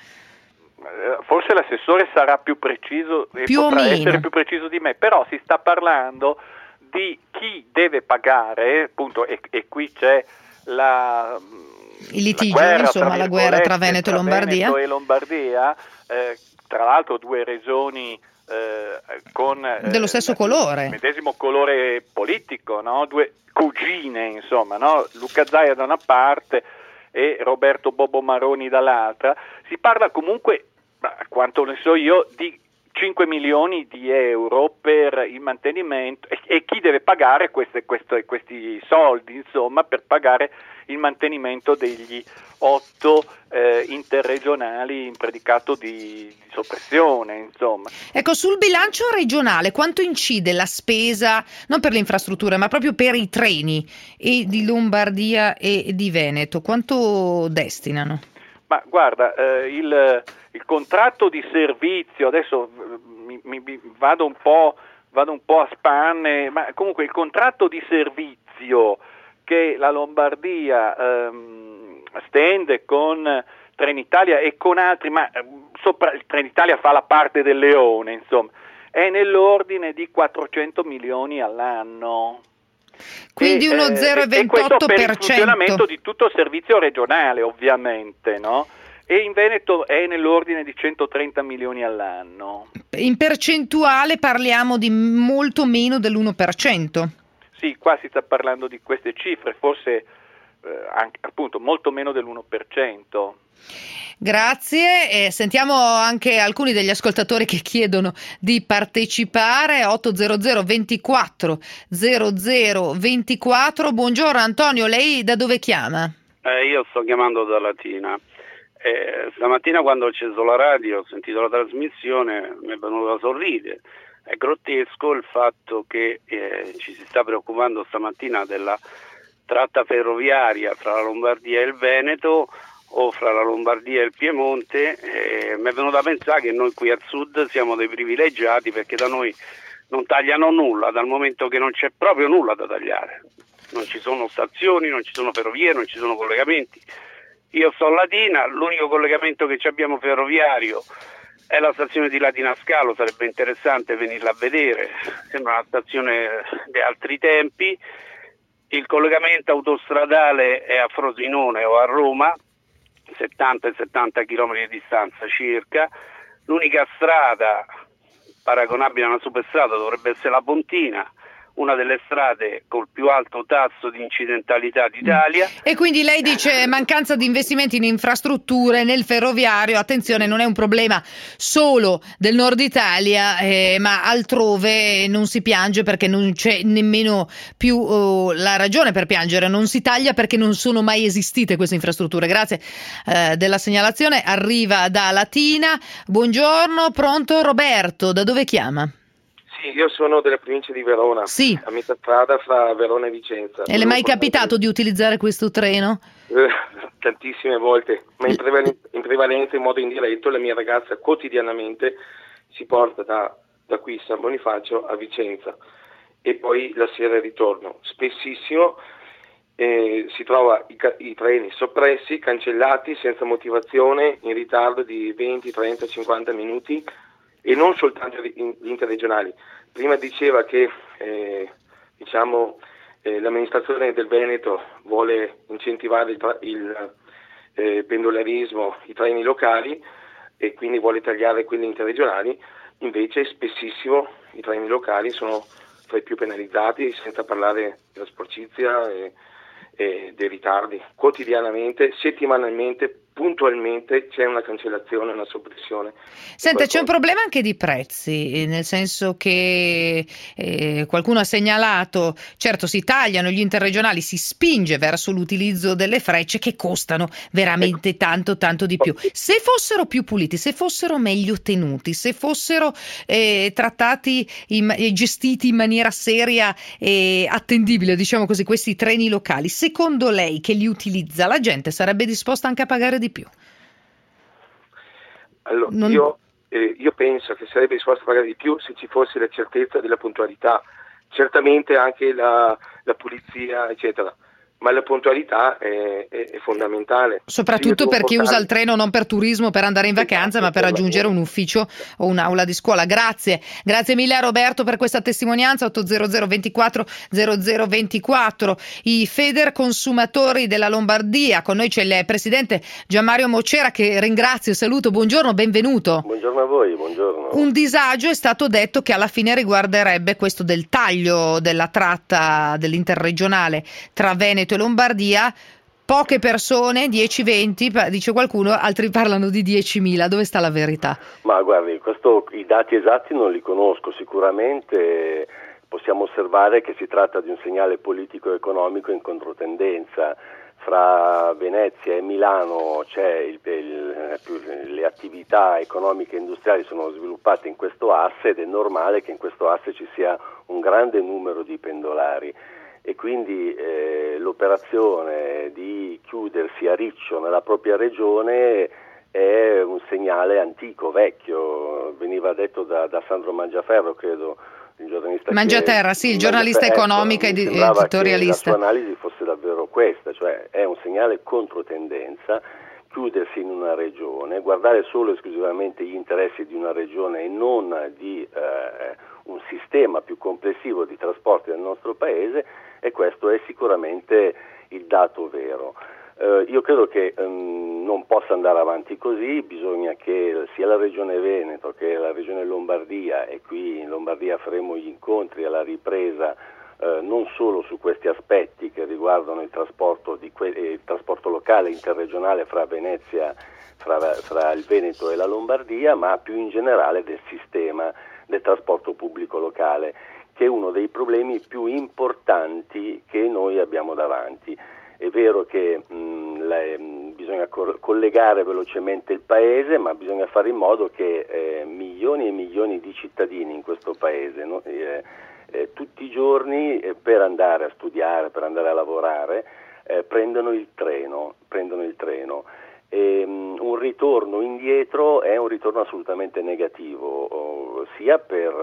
Forse l'assessore sarà più preciso e più potrà o meno essere più preciso di me, però si sta parlando di chi deve pagare, appunto, e, e qui c'è la il litigio, la guerra, insomma, la guerra tra Veneto e Lombardia. Veneto e Lombardia, eh, tra l'altro due regioni eh, con eh, dello stesso colore, medesimo colore politico, no? Due cugine, insomma, no? Luca Zaia da una parte e Roberto Bobo Maroni dall'altra. Si parla comunque, a quanto ne so io, di cinque milioni di euro per il mantenimento, e, e chi deve pagare queste, queste, questi soldi, insomma, per pagare il mantenimento degli otto eh, interregionali in predicato di, di soppressione, insomma. Ecco, sul bilancio regionale quanto incide la spesa, non per le infrastrutture, ma proprio per i treni e di Lombardia e di Veneto, quanto destinano? Ma guarda, eh, il, il contratto di servizio, adesso mi, mi, mi vado un po', vado un po' a spanne, ma comunque il contratto di servizio che la Lombardia ehm, stende con Trenitalia e con altri, ma sopra, Trenitalia fa la parte del leone, insomma, è nell'ordine di quattrocento milioni all'anno. Quindi e, uno zero virgola ventotto per cento. Per il funzionamento di tutto il servizio regionale, ovviamente, no? E in Veneto è nell'ordine di centotrenta milioni all'anno. In percentuale parliamo di molto meno dell'uno per cento. Sì, qua si sta parlando di queste cifre, forse eh, anche, appunto molto meno dell'uno per cento. Grazie, e sentiamo anche alcuni degli ascoltatori che chiedono di partecipare. Otto zero zero ventiquattro zero zero ventiquattro. Buongiorno Antonio, lei da dove chiama? Eh, io sto chiamando da Latina. Eh, stamattina quando ho acceso la radio, ho sentito la trasmissione, mi è venuto da sorridere. È grottesco il fatto che eh, ci si sta preoccupando stamattina della tratta ferroviaria fra la Lombardia e il Veneto o fra la Lombardia e il Piemonte. Eh, mi è venuto da pensare che noi qui al sud siamo dei privilegiati, perché da noi non tagliano nulla, dal momento che non c'è proprio nulla da tagliare. Non ci sono stazioni, non ci sono ferrovie, non ci sono collegamenti. Io sto a Latina, l'unico collegamento che abbiamo ferroviario è la stazione di Latina Scalo, sarebbe interessante venirla a vedere, sembra una stazione di altri tempi, il collegamento autostradale è a Frosinone o a Roma, settanta e settanta chilometri di distanza circa. L'unica strada paragonabile a una superstrada dovrebbe essere la Pontina, una delle strade col più alto tasso di incidentalità d'Italia. E quindi lei dice mancanza di investimenti in infrastrutture, nel ferroviario. Attenzione, non è un problema solo del nord Italia, eh, ma altrove non si piange perché non c'è nemmeno più oh, la ragione per piangere, non si taglia perché non sono mai esistite queste infrastrutture. Grazie eh, della segnalazione. Arriva da Latina. Buongiorno, pronto Roberto, da dove chiama? Sì, io sono della provincia di Verona, sì. A metà strada fra Verona e Vicenza. E le è mai capitato di utilizzare questo treno? Eh, tantissime volte, ma in, prevalen- in prevalenza in modo indiretto. La mia ragazza quotidianamente si porta da, da qui San Bonifacio a Vicenza e poi la sera ritorno. Spessissimo eh, si trova i, ca- i treni soppressi, cancellati, senza motivazione, in ritardo di venti, trenta, cinquanta minuti. E non soltanto gli interregionali. Prima diceva che eh, diciamo, eh, l'amministrazione del Veneto vuole incentivare il, tra- il eh, pendolarismo, i treni locali, e quindi vuole tagliare quelli interregionali. Invece spessissimo i treni locali sono tra i più penalizzati, senza parlare della sporcizia e, e dei ritardi. Quotidianamente, settimanalmente, puntualmente c'è una cancellazione, una soppressione. Senta, c'è un problema anche di prezzi, nel senso che eh, qualcuno ha segnalato, certo si tagliano gli interregionali, si spinge verso l'utilizzo delle frecce che costano veramente ecco. tanto tanto di più. Se fossero più puliti, se fossero meglio tenuti, se fossero eh, trattati e gestiti in maniera seria e attendibile, diciamo così, questi treni locali, secondo lei che li utilizza la gente sarebbe disposta anche a pagare di più? Allora, non... io, eh, io penso che sarebbe disposto a pagare di più se ci fosse la certezza della puntualità, certamente anche la, la pulizia eccetera, ma la puntualità è, è, è fondamentale. Soprattutto per chi usa il treno non per turismo, per andare in vacanza, ma per raggiungere un ufficio o un'aula di scuola. Grazie, grazie mille a Roberto per questa testimonianza. otto zero zero ventiquattro zero zero ventiquattro. I Feder Consumatori della Lombardia, con noi c'è il presidente Gianmario Mocera, che ringrazio e saluto. Buongiorno, benvenuto. Buongiorno a voi, buongiorno. Un disagio è stato detto che alla fine riguarderebbe questo del taglio della tratta dell'interregionale tra Veneto e Lombardia. Poche persone, dieci venti, dice qualcuno, altri parlano di diecimila. Dove sta la verità? Ma guardi, questo, i dati esatti non li conosco. Sicuramente possiamo osservare che si tratta di un segnale politico-economico in controtendenza. Fra Venezia e Milano c'è il, il, le attività economiche e industriali sono sviluppate in questo asse ed è normale che in questo asse ci sia un grande numero di pendolari. E quindi eh, l'operazione di chiudersi a riccio nella propria regione è un segnale antico, vecchio. Veniva detto da, da Sandro Mangiaferro, credo, il giornalista Mangiaterra, che, sì, il giornalista ecco, economico ed editorialista. La sua analisi fosse davvero questa, cioè è un segnale controtendenza, chiudersi in una regione, guardare solo e esclusivamente gli interessi di una regione e non di eh, un sistema più complessivo di trasporti del nostro paese, e questo è sicuramente il dato vero. Eh, io credo che ehm, non possa andare avanti così, bisogna che sia la Regione Veneto che la Regione Lombardia, e qui in Lombardia faremo gli incontri alla ripresa eh, non solo su questi aspetti che riguardano il trasporto, di que- il trasporto locale interregionale fra Venezia, fra, fra il Veneto e la Lombardia, ma più in generale del sistema del trasporto pubblico locale, che è uno dei problemi più importanti che noi abbiamo davanti. È vero che mh, le, mh, bisogna co- collegare velocemente il paese, ma bisogna fare in modo che eh, milioni e milioni di cittadini in questo paese no? eh, eh, tutti i giorni eh, per andare a studiare, per andare a lavorare, eh, prendono il treno, prendono il treno. E, um, un ritorno indietro è un ritorno assolutamente negativo, oh, sia per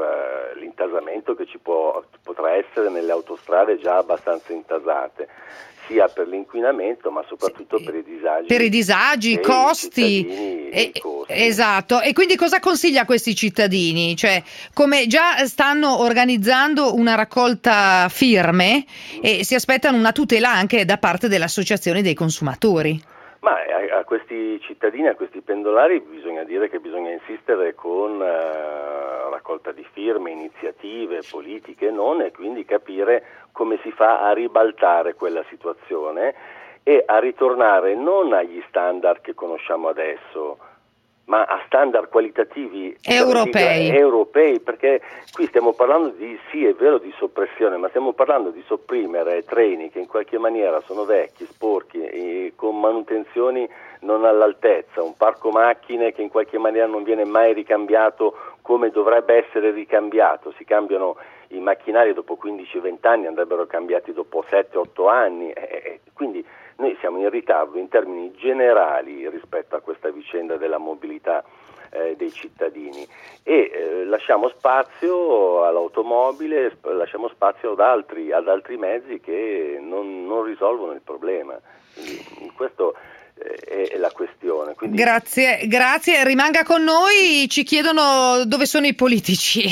eh, l'intasamento che ci può, potrà essere nelle autostrade già abbastanza intasate, sia per l'inquinamento ma soprattutto sì, per i disagi. Per i disagi, i costi. E, costi. Esatto. E quindi cosa consiglia a questi cittadini? Cioè, come già stanno organizzando una raccolta firme e si aspettano una tutela anche da parte delle associazioni dei consumatori? Ma a, a questi cittadini, a questi pendolari bisogna dire che bisogna insistere con uh, raccolta di firme, iniziative politiche, non, e quindi capire come si fa a ribaltare quella situazione e a ritornare non agli standard che conosciamo adesso, ma a standard qualitativi europei. europei, perché qui stiamo parlando di, sì è vero, di soppressione, ma stiamo parlando di sopprimere treni che in qualche maniera sono vecchi, sporchi, e con manutenzioni non all'altezza, un parco macchine che in qualche maniera non viene mai ricambiato come dovrebbe essere ricambiato, si cambiano i macchinari dopo quindici venti anni, andrebbero cambiati dopo sette otto anni, e quindi noi siamo in ritardo in termini generali rispetto a questa vicenda della mobilità eh, dei cittadini e eh, lasciamo spazio all'automobile, lasciamo spazio ad altri, ad altri mezzi che non, non risolvono il problema. Quindi, questo è la questione. Quindi... Grazie, grazie, rimanga con noi. Ci chiedono dove sono i politici.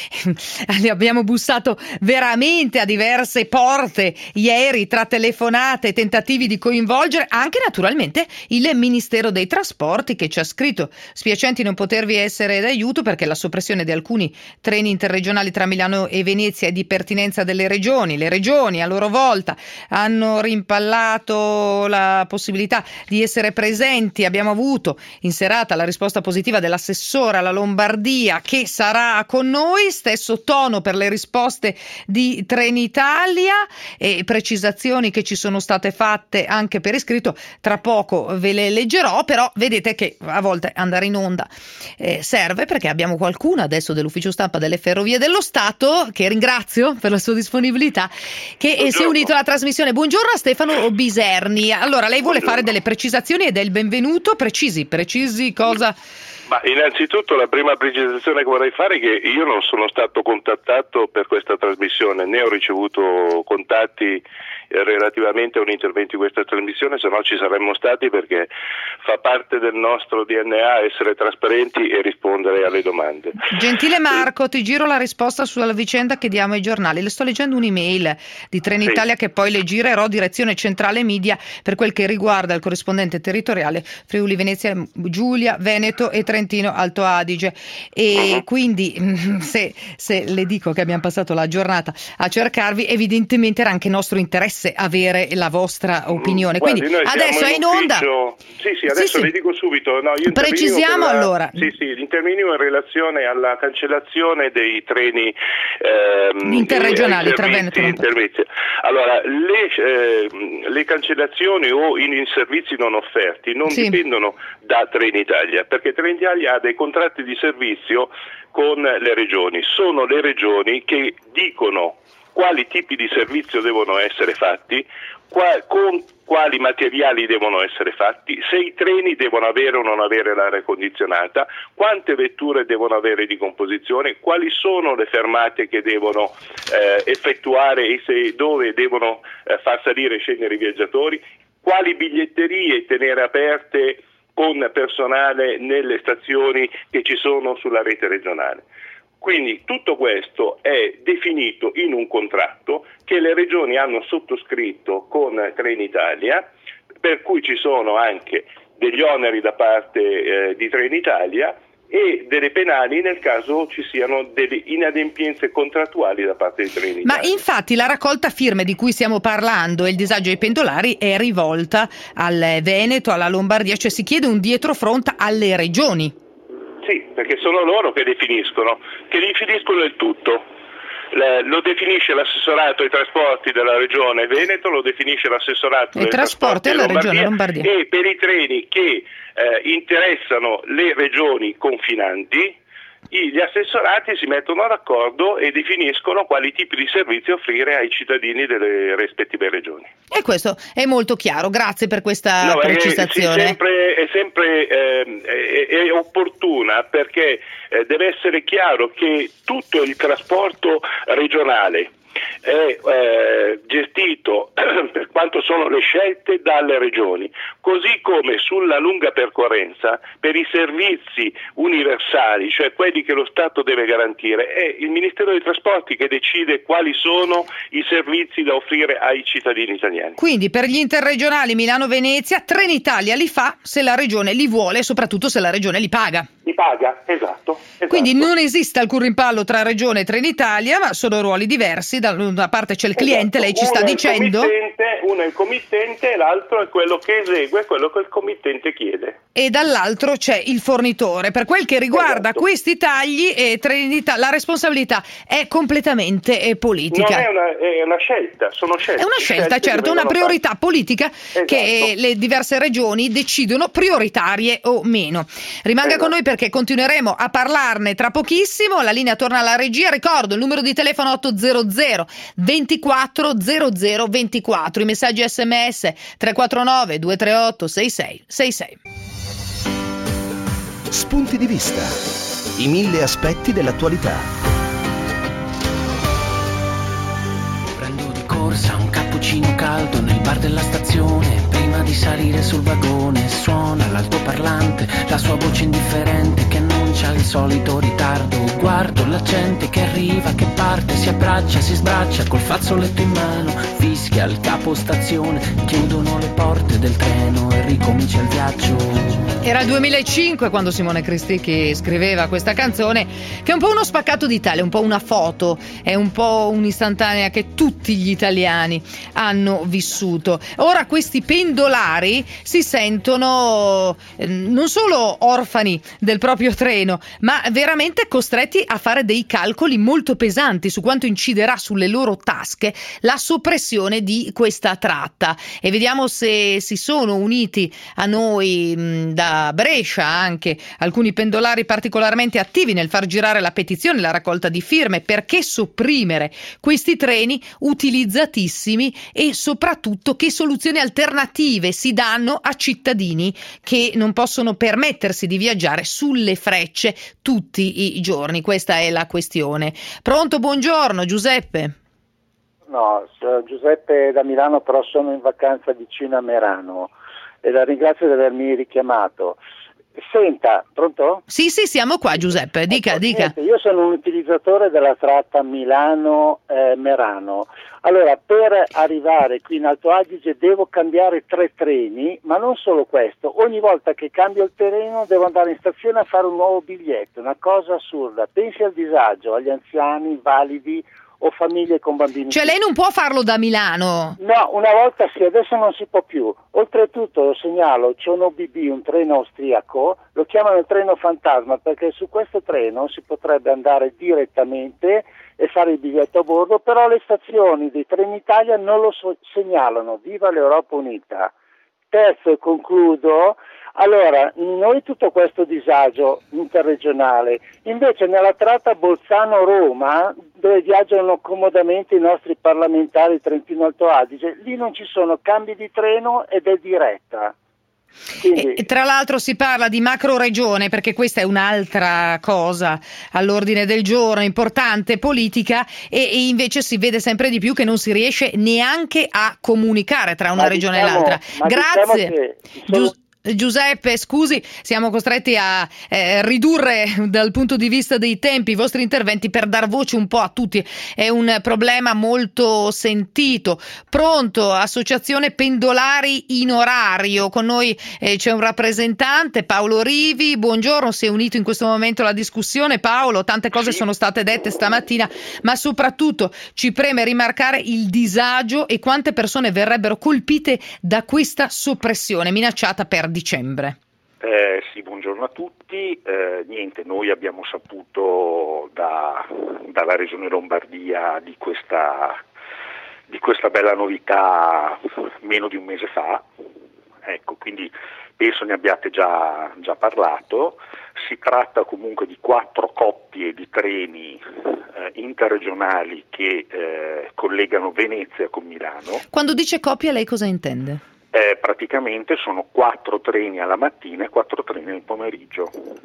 Li abbiamo bussato veramente a diverse porte ieri tra telefonate e tentativi di coinvolgere anche naturalmente il Ministero dei Trasporti, che ci ha scritto: spiacenti non potervi essere d'aiuto perché la soppressione di alcuni treni interregionali tra Milano e Venezia è di pertinenza delle regioni. Le regioni a loro volta hanno rimpallato la possibilità di essere presenti. Abbiamo avuto in serata la risposta positiva dell'assessore alla Lombardia, che sarà con noi, stesso tono per le risposte di Trenitalia e precisazioni che ci sono state fatte anche per iscritto. Tra poco ve le leggerò, però vedete che a volte andare in onda eh, serve, perché abbiamo qualcuno adesso dell'ufficio stampa delle Ferrovie dello Stato, che ringrazio per la sua disponibilità, che Buongiorno. si è unito alla trasmissione. Buongiorno a Stefano Biserni. Allora, lei vuole Buongiorno. fare delle precisazioni ed è il benvenuto. Precisi, precisi cosa? Ma innanzitutto la prima precisazione che vorrei fare è che io non sono stato contattato per questa trasmissione, né ho ricevuto contatti relativamente a un intervento in questa trasmissione, se no ci saremmo stati, perché fa parte del nostro D N A essere trasparenti e rispondere alle domande. Gentile Marco, ti giro la risposta sulla vicenda che diamo ai giornali. Le sto leggendo un'email di Trenitalia, sì, che poi le girerò, direzione centrale media, per quel che riguarda il corrispondente territoriale Friuli Venezia Giulia, Veneto e Trentino Alto Adige. E uh-huh. quindi se, se le dico che abbiamo passato la giornata a cercarvi, evidentemente era anche nostro interesse avere la vostra opinione. Guardi, quindi adesso è in onda. Sì, sì, adesso sì, sì. le dico subito. No, io Precisiamo la... allora. Sì, sì, intervenivo in relazione alla cancellazione dei treni ehm, interregionali tra Veneto e Lombardia. Allora, le, eh, le cancellazioni o in, in servizi non offerti non sì. dipendono da Trenitalia, perché Trenitalia ha dei contratti di servizio con le regioni. Sono le regioni che dicono quali tipi di servizio devono essere fatti, qua, con quali materiali devono essere fatti, se i treni devono avere o non avere l'aria condizionata, quante vetture devono avere di composizione, quali sono le fermate che devono eh, effettuare e se, dove devono eh, far salire e scendere i viaggiatori, quali biglietterie tenere aperte con personale nelle stazioni che ci sono sulla rete regionale. Quindi tutto questo è definito in un contratto che le regioni hanno sottoscritto con Trenitalia, per cui ci sono anche degli oneri da parte eh, di Trenitalia e delle penali nel caso ci siano delle inadempienze contrattuali da parte di Trenitalia. Ma infatti la raccolta firme di cui stiamo parlando e il disagio ai pendolari è rivolta al Veneto, alla Lombardia, cioè si chiede un dietrofront alle regioni. Sì, perché sono loro che definiscono, che definiscono il tutto. Le, lo definisce l'assessorato ai trasporti della regione Veneto, lo definisce l'assessorato ai trasporti della regione Lombardia, e per i treni che eh, interessano le regioni confinanti gli assessorati si mettono d'accordo e definiscono quali tipi di servizi offrire ai cittadini delle rispettive regioni. E questo è molto chiaro, grazie per questa no, precisazione. È, è sempre, è, sempre eh, è, è opportuna perché eh, deve essere chiaro che tutto il trasporto regionale è eh, gestito per quanto sono le scelte dalle regioni, così come sulla lunga percorrenza per i servizi universali, cioè quelli che lo Stato deve garantire, è il Ministero dei Trasporti che decide quali sono i servizi da offrire ai cittadini italiani. Quindi per gli interregionali Milano-Venezia, Trenitalia li fa se la regione li vuole e soprattutto se la regione li paga. Li paga, esatto, esatto. Quindi non esiste alcun rimpallo tra regione e Trenitalia, ma sono ruoli diversi. Da una parte c'è il cliente, esatto. Lei ci uno sta dicendo. Uno è il committente e l'altro è quello che esegue quello che il committente chiede. E dall'altro c'è il fornitore. Per quel che riguarda esatto. questi tagli, e Trenitalia, la responsabilità è completamente eh, politica. Non è una, è una scelta, sono scelte. È una scelta, certo, una priorità fatte. politica esatto. che le diverse regioni decidono prioritarie o meno. Rimanga esatto. con noi perché continueremo a parlarne tra pochissimo. La linea torna alla regia. Ricordo il numero di telefono otto zero zero ventiquattro zero zero ventiquattro, i messaggi sms tre quattro nove due tre otto sei sei sei sei. Spunti di vista, i mille aspetti dell'attualità. Prendo di corsa un cappuccino caldo nel bar della stazione. Prima di salire sul vagone suona l'altoparlante, la sua voce indifferente che annuncia il solito ritardo. Guardo la gente che arriva, che parte, si abbraccia, si sbraccia col fazzoletto in mano, fischia il capostazione, chiudono le porte del treno e ricomincia il viaggio. Era il duemilacinque quando Simone Cristicchi scriveva questa canzone, che è un po' uno spaccato d'Italia, un po' una foto, è un po' un'istantanea che tutti gli italiani hanno vissuto. Ora questi pendolari si sentono eh, non solo orfani del proprio treno, ma veramente costretti a fare dei calcoli molto pesanti su quanto inciderà sulle loro tasche la soppressione di questa tratta. E vediamo se si sono uniti a noi mh, da Brescia anche alcuni pendolari particolarmente attivi nel far girare la petizione, la raccolta di firme perché sopprimere questi treni utilizzatissimi, e soprattutto che soluzioni alternative si danno a cittadini che non possono permettersi di viaggiare sulle frecce tutti i giorni. Questa è la questione. Pronto, buongiorno Giuseppe. No, Giuseppe da Milano, però sono in vacanza vicino a Merano e la ringrazio di avermi richiamato. Senta, pronto? Sì, sì, siamo qua Giuseppe, dica, ecco, dica. Niente, io sono un utilizzatore della tratta Milano-Merano. Allora, per arrivare qui in Alto Adige devo cambiare tre treni, ma non solo questo, ogni volta che cambio il treno devo andare in stazione a fare un nuovo biglietto, una cosa assurda. Pensi al disagio, agli anziani, invalidi o famiglie con bambini. Cioè lei non può farlo da Milano? No, una volta sì, adesso non si può più. Oltretutto lo segnalo, c'è un O B B, un treno austriaco, lo chiamano il treno fantasma perché su questo treno si potrebbe andare direttamente e fare il biglietto a bordo, però le stazioni di Trenitalia non lo so- segnalano. Viva l'Europa Unita. Terzo e concludo. Allora, noi tutto questo disagio interregionale, invece nella tratta Bolzano-Roma, dove viaggiano comodamente i nostri parlamentari Trentino Alto Adige, lì non ci sono cambi di treno ed è diretta. Quindi... E, tra l'altro si parla di macro regione, perché questa è un'altra cosa all'ordine del giorno, importante, politica, e, e invece si vede sempre di più che non si riesce neanche a comunicare tra una ma regione diciamo, e l'altra. Grazie. Diciamo che sono... Giuseppe, scusi, siamo costretti a eh, ridurre dal punto di vista dei tempi i vostri interventi per dar voce un po' a tutti. È un problema molto sentito. Pronto, Associazione Pendolari in Orario. Con noi eh, c'è un rappresentante, Paolo Rivi. Buongiorno, si è unito in questo momento alla discussione. Paolo, tante cose sono state dette stamattina, ma soprattutto ci preme rimarcare il disagio e quante persone verrebbero colpite da questa soppressione minacciata per dicembre. Eh, sì, buongiorno a tutti. Eh, niente, noi abbiamo saputo da, dalla Regione Lombardia di questa, di questa bella novità meno di un mese fa, ecco, quindi penso ne abbiate già, già parlato. si tratta comunque di quattro coppie di treni eh, interregionali che eh, collegano Venezia con Milano. Quando dice coppia lei cosa intende? Eh, praticamente sono quattro treni alla mattina e quattro treni nel pomeriggio.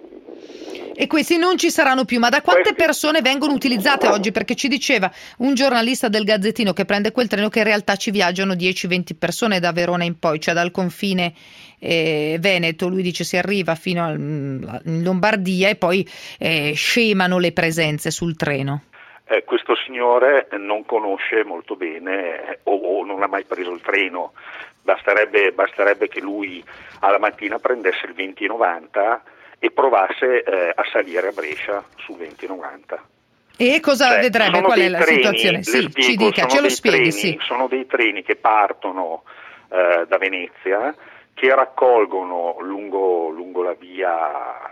E questi non ci saranno più, ma da quante Questi... persone vengono utilizzate oggi? Perché ci diceva un giornalista del Gazzettino che prende quel treno che in realtà ci viaggiano dieci venti persone da Verona in poi, cioè dal confine eh, Veneto. Lui dice si arriva fino al, in Lombardia e poi eh, scemano le presenze sul treno. Eh, questo signore non conosce molto bene eh, o, o non ha mai preso il treno, basterebbe, basterebbe che lui alla mattina prendesse il venti novanta e provasse eh, a salire a Brescia sul venti novanta. E cosa cioè, vedrebbe? Qual è la treni, situazione? Sì, spiego, ci dica, ce lo spieghi. Treni, sì. Sono dei treni che partono eh, da Venezia, che raccolgono lungo, lungo la via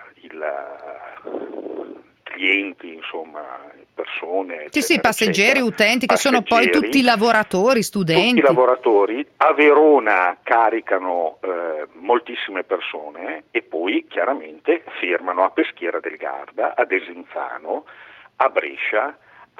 il, clienti, insomma, persone. Sì, sì, passeggeri, eccetera. utenti, che passeggeri, sono poi tutti lavoratori, studenti. Tutti lavoratori. A Verona caricano eh, moltissime persone e poi chiaramente fermano a Peschiera del Garda, a Desenzano, a Brescia,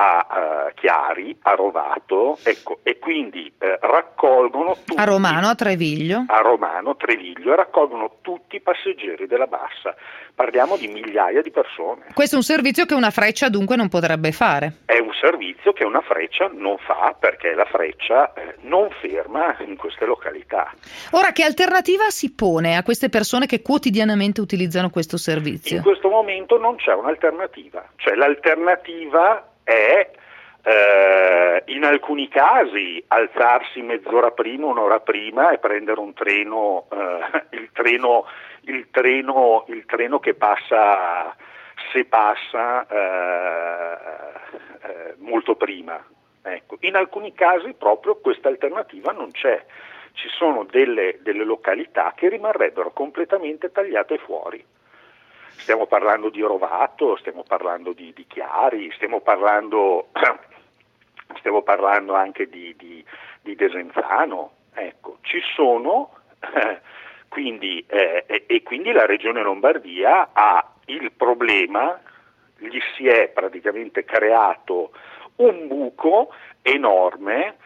a uh, Chiari, a Rovato, ecco, e quindi eh, raccolgono tutti, a Romano, a Treviglio. A Romano, Treviglio, e raccolgono tutti i passeggeri della Bassa. Parliamo di migliaia di persone. Questo è un servizio che una Freccia dunque non potrebbe fare. È un servizio che una Freccia non fa perché la Freccia eh, non ferma in queste località. Ora, che alternativa si pone a queste persone che quotidianamente utilizzano questo servizio? In questo momento non c'è un'alternativa, cioè l'alternativa è eh, in alcuni casi alzarsi mezz'ora prima, un'ora prima e prendere un treno, eh, il treno, il treno, il treno che passa, se passa eh, eh, molto prima. Ecco. In alcuni casi proprio questa alternativa non c'è. Ci sono delle, delle località che rimarrebbero completamente tagliate fuori. Stiamo parlando di Rovato, stiamo parlando di, di Chiari, stiamo parlando, stiamo parlando anche di, di, di Desenzano. Ecco, ci sono, eh, quindi, eh, e, e quindi la Regione Lombardia ha il problema, gli si è praticamente creato un buco enorme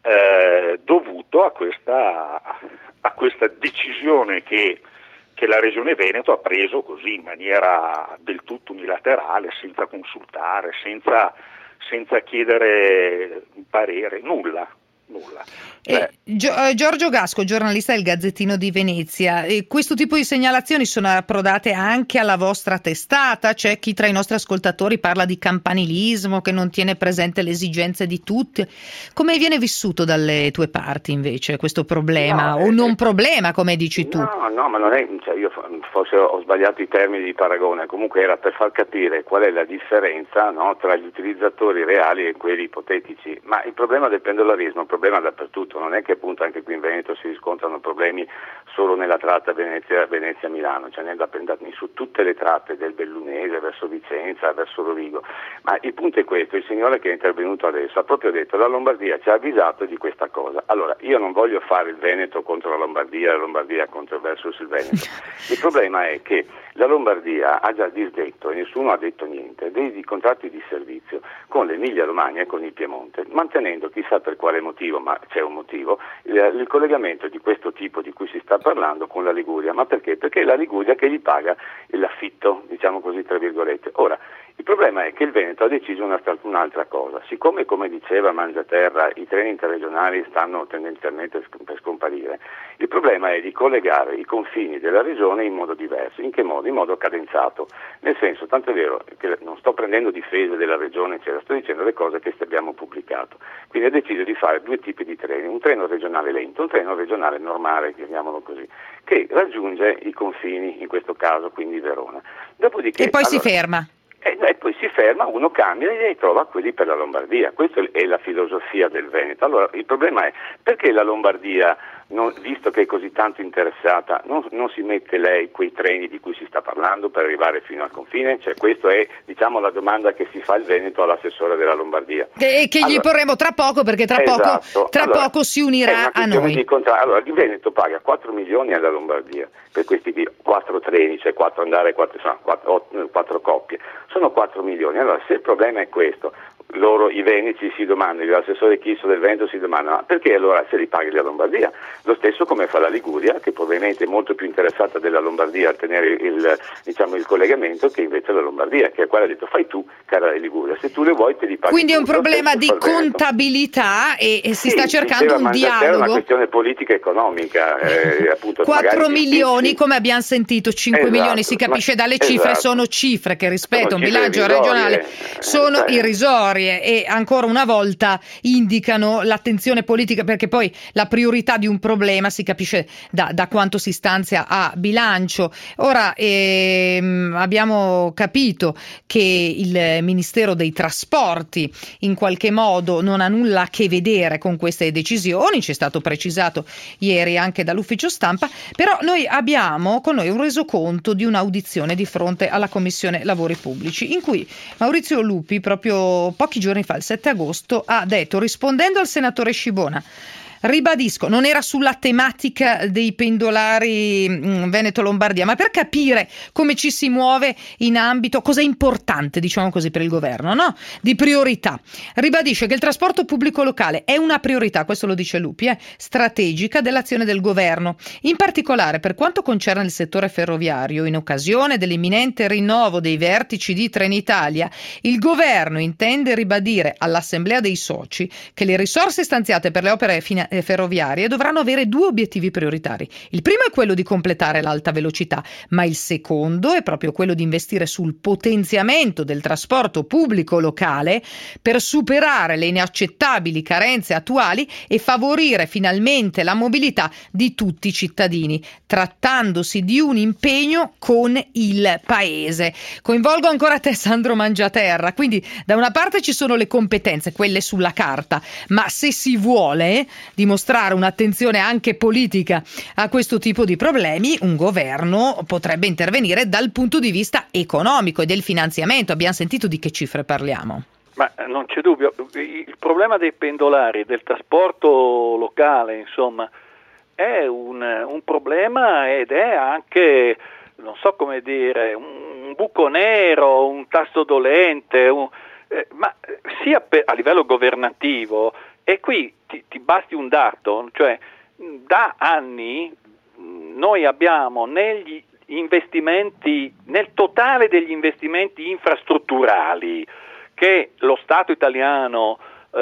eh, dovuto a questa, a questa decisione che che la Regione Veneto ha preso così in maniera del tutto unilaterale, senza consultare, senza, senza chiedere un parere, nulla. nulla. Cioè, eh, Giorgio Gasco, giornalista del Gazzettino di Venezia, e questo tipo di segnalazioni sono approdate anche alla vostra testata? C'è chi tra i nostri ascoltatori parla di campanilismo, che non tiene presente le esigenze di tutti. Come viene vissuto dalle tue parti invece questo problema, no, o eh, non problema come dici tu? No, no, ma non è, cioè io forse ho sbagliato i termini di paragone, comunque era per far capire qual è la differenza, no, tra gli utilizzatori reali e quelli ipotetici, ma il problema del pendolarismo è un problema dappertutto, non è che appunto anche qui in Veneto si riscontrano problemi solo nella tratta Venezia, Venezia-Milano, cioè nel, su tutte le tratte del Bellunese verso Vicenza, verso Rovigo, ma il punto è questo, il signore che è intervenuto adesso ha proprio detto la Lombardia ci ha avvisato di questa cosa. Allora io non voglio fare il Veneto contro la Lombardia, la Lombardia contro versus il Veneto, il problema è che la Lombardia ha già disdetto e nessuno ha detto niente dei contratti di servizio con l'Emilia Romagna e con il Piemonte, mantenendo chissà per quale motivo, ma c'è un motivo, il, il collegamento di questo tipo di cui si sta parlando con la Liguria. Ma perché? Perché è la Liguria che gli paga l'affitto, diciamo così tra virgolette. Ora, il problema è che il Veneto ha deciso una, un'altra cosa, siccome come diceva Mangiaterra i treni interregionali stanno tendenzialmente per scomparire, il problema è di collegare i confini della regione in modo diverso. In che modo? In modo cadenzato, nel senso, tanto è vero che non sto prendendo difese della regione, eccetera, sto dicendo le cose che abbiamo pubblicato. Quindi ha deciso di fare due tipi di treni, un treno regionale lento, un treno regionale normale, chiamiamolo così, che raggiunge i confini, in questo caso quindi Verona. Dopodiché, e poi allora, si ferma. E, e poi si ferma, uno cambia e trova quelli per la Lombardia. Questa è la filosofia del Veneto. Allora il problema è perché la Lombardia, non, visto che è così tanto interessata, non, non si mette lei quei treni di cui si sta parlando per arrivare fino al confine? Cioè, questa è, diciamo, la domanda che si fa il Veneto all'assessore della Lombardia. E che gli allora, porremo tra poco, perché tra, esatto. poco, tra allora, poco si unirà a noi. Di contra- allora, il Veneto paga quattro milioni alla Lombardia per questi quattro treni, cioè quattro andare e quattro coppie. Sono quattro milioni. Allora, se il problema è questo, loro, i veneti, si domandano, l'assessore Chisso del Veneto si domanda, ma perché allora se li paghi la Lombardia? Lo stesso come fa la Liguria, che probabilmente è molto più interessata della Lombardia a tenere il, diciamo, il collegamento che invece la Lombardia, che è quella ha detto fai tu, cara Liguria, se tu le vuoi te li paghi. Quindi tu, è un problema di contabilità e, e si sì, sta cercando un dialogo. È una questione politica e economica. Eh, appunto, quattro milioni, come abbiamo sentito, cinque esatto, milioni, si capisce dalle cifre, esatto. sono cifre che rispetto a un bilancio irrisorie, regionale sono eh, irrisorie e ancora una volta indicano l'attenzione politica, perché poi la priorità di un problema si capisce da, da quanto si stanzia a bilancio. Ora ehm, abbiamo capito che il Ministero dei Trasporti in qualche modo non ha nulla a che vedere con queste decisioni, ci è stato precisato ieri anche dall'ufficio stampa, però noi abbiamo con noi un resoconto di un'audizione di fronte alla Commissione Lavori Pubblici, in cui Maurizio Lupi proprio pochi giorni fa, il sette agosto, ha detto, rispondendo al senatore Scibona: ribadisco, non era sulla tematica dei pendolari mh, Veneto-Lombardia, ma per capire come ci si muove in ambito, cosa è importante, diciamo così, per il governo, no? Di priorità. Ribadisce che il trasporto pubblico locale è una priorità, questo lo dice Lupi, eh, strategica dell'azione del governo. In particolare per quanto concerne il settore ferroviario, in occasione dell'imminente rinnovo dei vertici di Trenitalia, il governo intende ribadire all'assemblea dei soci che le risorse stanziate per le opere fina- ferroviarie dovranno avere due obiettivi prioritari. Il primo è quello di completare l'alta velocità, ma il secondo è proprio quello di investire sul potenziamento del trasporto pubblico locale per superare le inaccettabili carenze attuali e favorire finalmente la mobilità di tutti i cittadini, trattandosi di un impegno con il Paese. Coinvolgo ancora te, Sandro Mangiaterra. Quindi da una parte ci sono le competenze, quelle sulla carta, ma se si vuole dimostrare un'attenzione anche politica a questo tipo di problemi, un governo potrebbe intervenire dal punto di vista economico e del finanziamento. Abbiamo sentito di che cifre parliamo. Ma non c'è dubbio, il problema dei pendolari, del trasporto locale, insomma, è un, un problema ed è anche, non so come dire, un buco nero, un tasto dolente, un, eh, ma sia per, a livello governativo. E qui ti, ti basti un dato, cioè da anni noi abbiamo negli investimenti, nel totale degli investimenti infrastrutturali che lo Stato italiano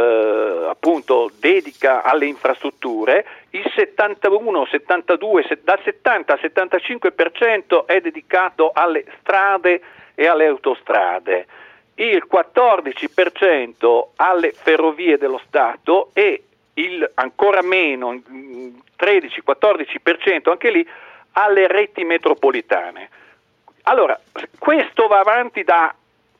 eh, appunto dedica alle infrastrutture, il settantuno settantadue, dal settanta al settantacinque per cento è dedicato alle strade e alle autostrade, il quattordici per cento alle ferrovie dello Stato e il ancora meno, tredici quattordici per cento anche lì, alle reti metropolitane. Allora, questo va avanti da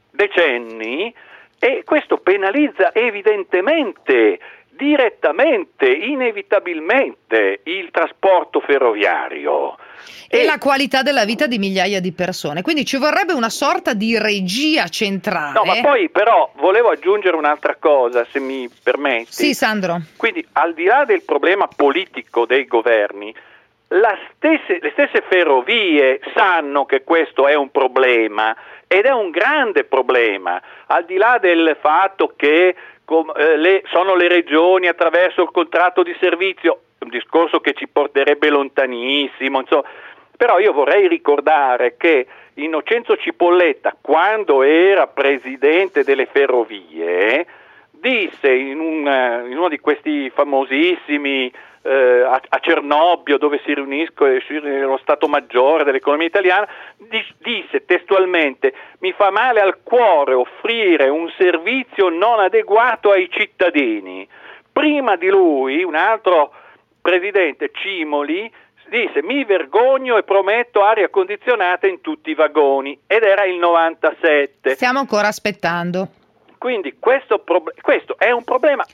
decenni e questo penalizza evidentemente, direttamente, inevitabilmente il trasporto ferroviario. E, e la qualità della vita di migliaia di persone. Quindi ci vorrebbe una sorta di regia centrale. No, ma poi però volevo aggiungere un'altra cosa, se mi permetti. Sì, Sandro. Quindi al di là del problema politico dei governi, la stesse, le stesse ferrovie sanno che questo è un problema ed è un grande problema, al di là del fatto che com, eh, le, sono le regioni attraverso il contratto di servizio, un discorso che ci porterebbe lontanissimo, insomma. Però io vorrei ricordare che Innocenzo Cipolletta, quando era presidente delle ferrovie, disse in, un, in uno di questi famosissimi eh, a, a Cernobbio, dove si riuniscono lo Stato Maggiore dell'economia italiana, dis, disse testualmente: mi fa male al cuore offrire un servizio non adeguato ai cittadini. Prima di lui un altro presidente, Cimoli, disse mi vergogno e prometto aria condizionata in tutti i vagoni, ed era il novantasette. Stiamo ancora aspettando. Quindi questo, prob- questo è un problema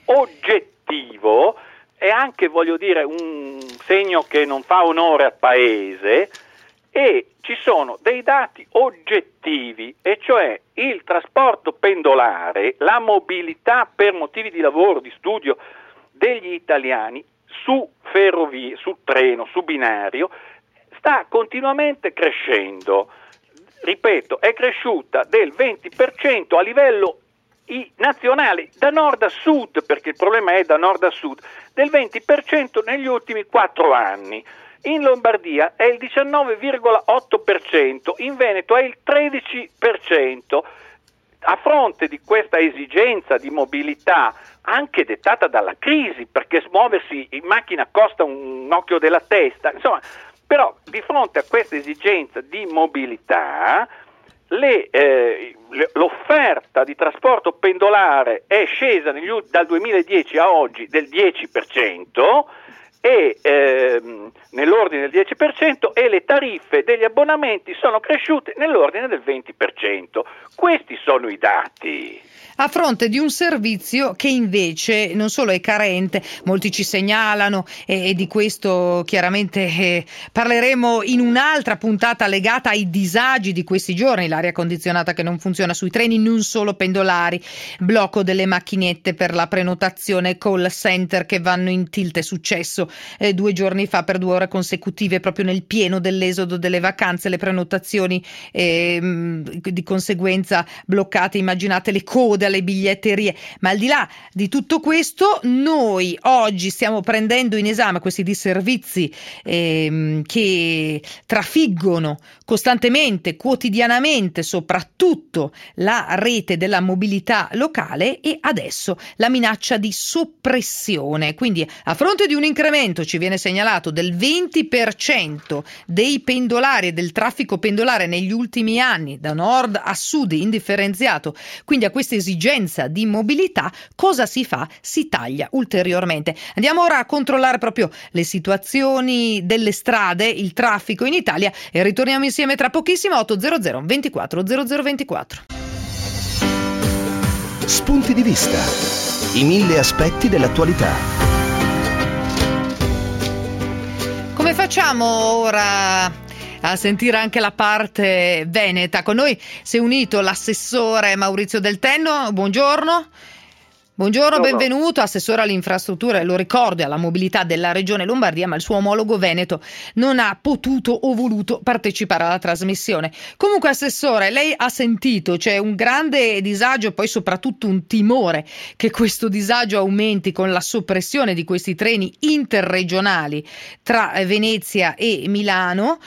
oggettivo, è anche, voglio dire, un segno che non fa onore al paese, e ci sono dei dati oggettivi, e cioè il trasporto pendolare, la mobilità per motivi di lavoro, di studio degli italiani su ferrovie, su treno, su binario, sta continuamente crescendo. Ripeto, è cresciuta del venti per cento a livello i nazionale, da nord a sud, perché il problema è da nord a sud, del venti per cento negli ultimi quattro anni. In Lombardia è il diciannove virgola otto per cento, in Veneto è il tredici per cento. A fronte di questa esigenza di mobilità, anche dettata dalla crisi, perché muoversi in macchina costa un occhio della testa, insomma, però di fronte a questa esigenza di mobilità, Le, eh, l'offerta di trasporto pendolare è scesa negli, dal duemiladieci a oggi del dieci per cento, e ehm, nell'ordine del dieci per cento, e le tariffe degli abbonamenti sono cresciute nell'ordine del venti per cento. Questi sono i dati. A fronte di un servizio che invece non solo è carente, molti ci segnalano, e, e di questo chiaramente eh, parleremo in un'altra puntata legata ai disagi di questi giorni, l'aria condizionata che non funziona sui treni, non solo pendolari, blocco delle macchinette per la prenotazione, call center che vanno in tilt. È successo eh, due giorni fa per due ore consecutive, proprio nel pieno dell'esodo delle vacanze, le prenotazioni eh, di conseguenza bloccate, immaginate le code alle biglietterie. Ma al di là di tutto questo, noi oggi stiamo prendendo in esame questi disservizi ehm, che trafiggono costantemente, quotidianamente, soprattutto la rete della mobilità locale, e adesso la minaccia di soppressione. Quindi, a fronte di un incremento, ci viene segnalato, del venti per cento dei pendolari e del traffico pendolare negli ultimi anni, da nord a sud, indifferenziato, quindi a questa esigenza di mobilità, cosa si fa? Si taglia ulteriormente. Andiamo ora a controllare proprio le situazioni delle strade, il traffico in Italia, e ritorniamo insieme tra pochissimo. Otto hundred ventiquattro zero zero ventiquattro. Spunti di vista, i mille aspetti dell'attualità. Come facciamo ora a sentire anche la parte veneta? Con noi si è unito l'assessore Maurizio Del Tenno. Buongiorno. Buongiorno, benvenuto, assessore alle infrastrutture, lo ricordo, e alla mobilità della Regione Lombardia, ma il suo omologo veneto non ha potuto o voluto partecipare alla trasmissione. Comunque, assessore, lei ha sentito, c'è un grande disagio e poi soprattutto un timore che questo disagio aumenti con la soppressione di questi treni interregionali tra Venezia e Milano.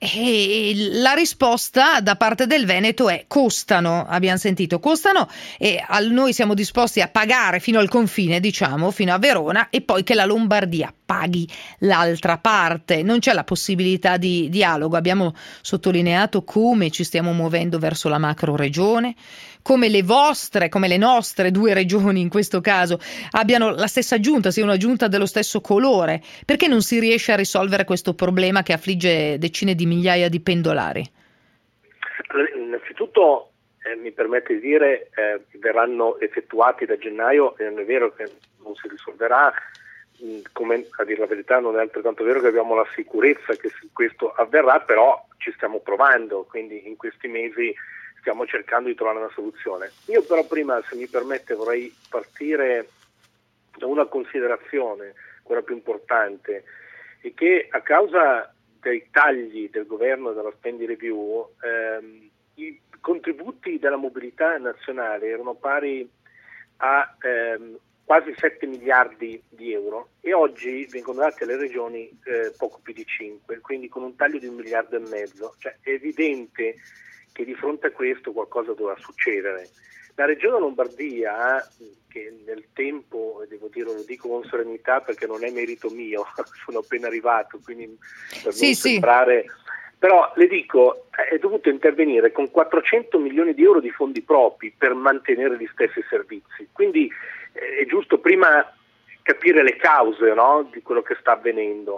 E la risposta da parte del Veneto è: costano, abbiamo sentito, costano, e a noi siamo disposti a pagare fino al confine, diciamo, fino a Verona, e poi che la Lombardia paghi l'altra parte. Non c'è la possibilità di dialogo. Abbiamo sottolineato come ci stiamo muovendo verso la macro regione, come le vostre, come le nostre due regioni in questo caso abbiano la stessa giunta, sia una giunta dello stesso colore. Perché non si riesce a risolvere questo problema che affligge decine di migliaia di pendolari? Allora, innanzitutto eh, mi permette di dire eh, che verranno effettuati da gennaio, e non è vero che non si risolverà, mh, come a dire la verità non è altrettanto vero che abbiamo la sicurezza che questo avverrà, però ci stiamo provando, quindi in questi mesi stiamo cercando di trovare una soluzione. Io però prima, se mi permette, vorrei partire da una considerazione, quella più importante, e che a causa dei tagli del governo e della spending review ehm, i contributi della mobilità nazionale erano pari a ehm, quasi sette miliardi di euro, e oggi vengono dati alle regioni eh, poco più di cinque, quindi con un taglio di un miliardo e mezzo. Cioè, è evidente che di fronte a questo qualcosa doveva succedere. La Regione Lombardia, che nel tempo, devo dire, lo dico con serenità perché non è merito mio, sono appena arrivato, quindi per sì, non sì. sembrare, però le dico, è dovuto intervenire con quattrocento milioni di euro di fondi propri per mantenere gli stessi servizi. Quindi eh, è giusto prima capire le cause, no, di quello che sta avvenendo. Ecco,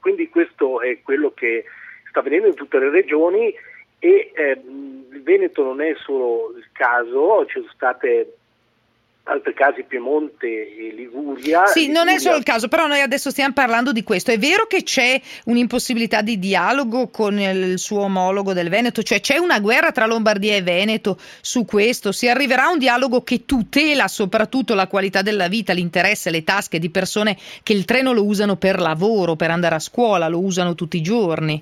quindi questo è quello che sta avvenendo in tutte le regioni e eh, il Veneto non è solo il caso, ci sono state altri casi, Piemonte e Liguria. Sì, Liguria... non è solo il caso, però noi adesso stiamo parlando di questo. È vero che c'è un'impossibilità di dialogo con il suo omologo del Veneto, cioè c'è una guerra tra Lombardia e Veneto su questo? Si arriverà a un dialogo che tutela soprattutto la qualità della vita, l'interesse, le tasche di persone che il treno lo usano per lavoro, per andare a scuola, lo usano tutti i giorni?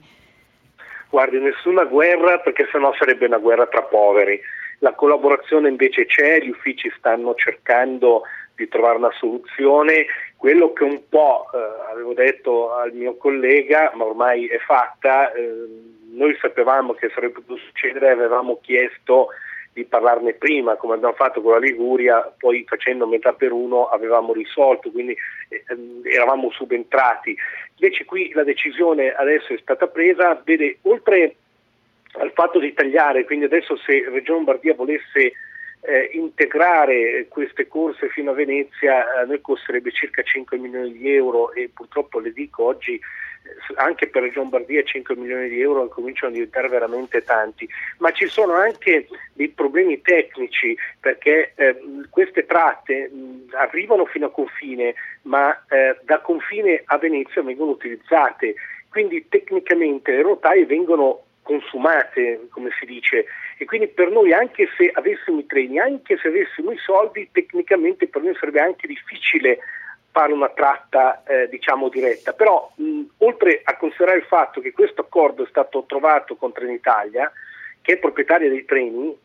Guardi, nessuna guerra, perché sennò sarebbe una guerra tra poveri. La collaborazione invece c'è, gli uffici stanno cercando di trovare una soluzione. Quello che un po' eh, avevo detto al mio collega, ma ormai è fatta, eh, noi sapevamo che sarebbe potuto succedere, avevamo chiesto di parlarne prima, come abbiamo fatto con la Liguria, poi facendo metà per uno avevamo risolto, quindi eh, eravamo subentrati. Invece qui la decisione adesso è stata presa, vede, oltre al fatto di tagliare, quindi adesso se Regione Lombardia volesse eh, integrare queste corse fino a Venezia, a noi costerebbe circa cinque milioni di euro e purtroppo le dico oggi eh, anche per Regione Lombardia cinque milioni di euro cominciano a diventare veramente tanti, ma ci sono anche dei problemi tecnici perché eh, queste tratte mh, arrivano fino a confine, ma eh, da confine a Venezia vengono utilizzate, quindi tecnicamente le rotaie vengono consumate, come si dice, e quindi per noi, anche se avessimo i treni, anche se avessimo i soldi, tecnicamente per noi sarebbe anche difficile fare una tratta eh, diciamo diretta, però mh, oltre a considerare il fatto che questo accordo è stato trovato con Trenitalia, che è proprietaria dei treni,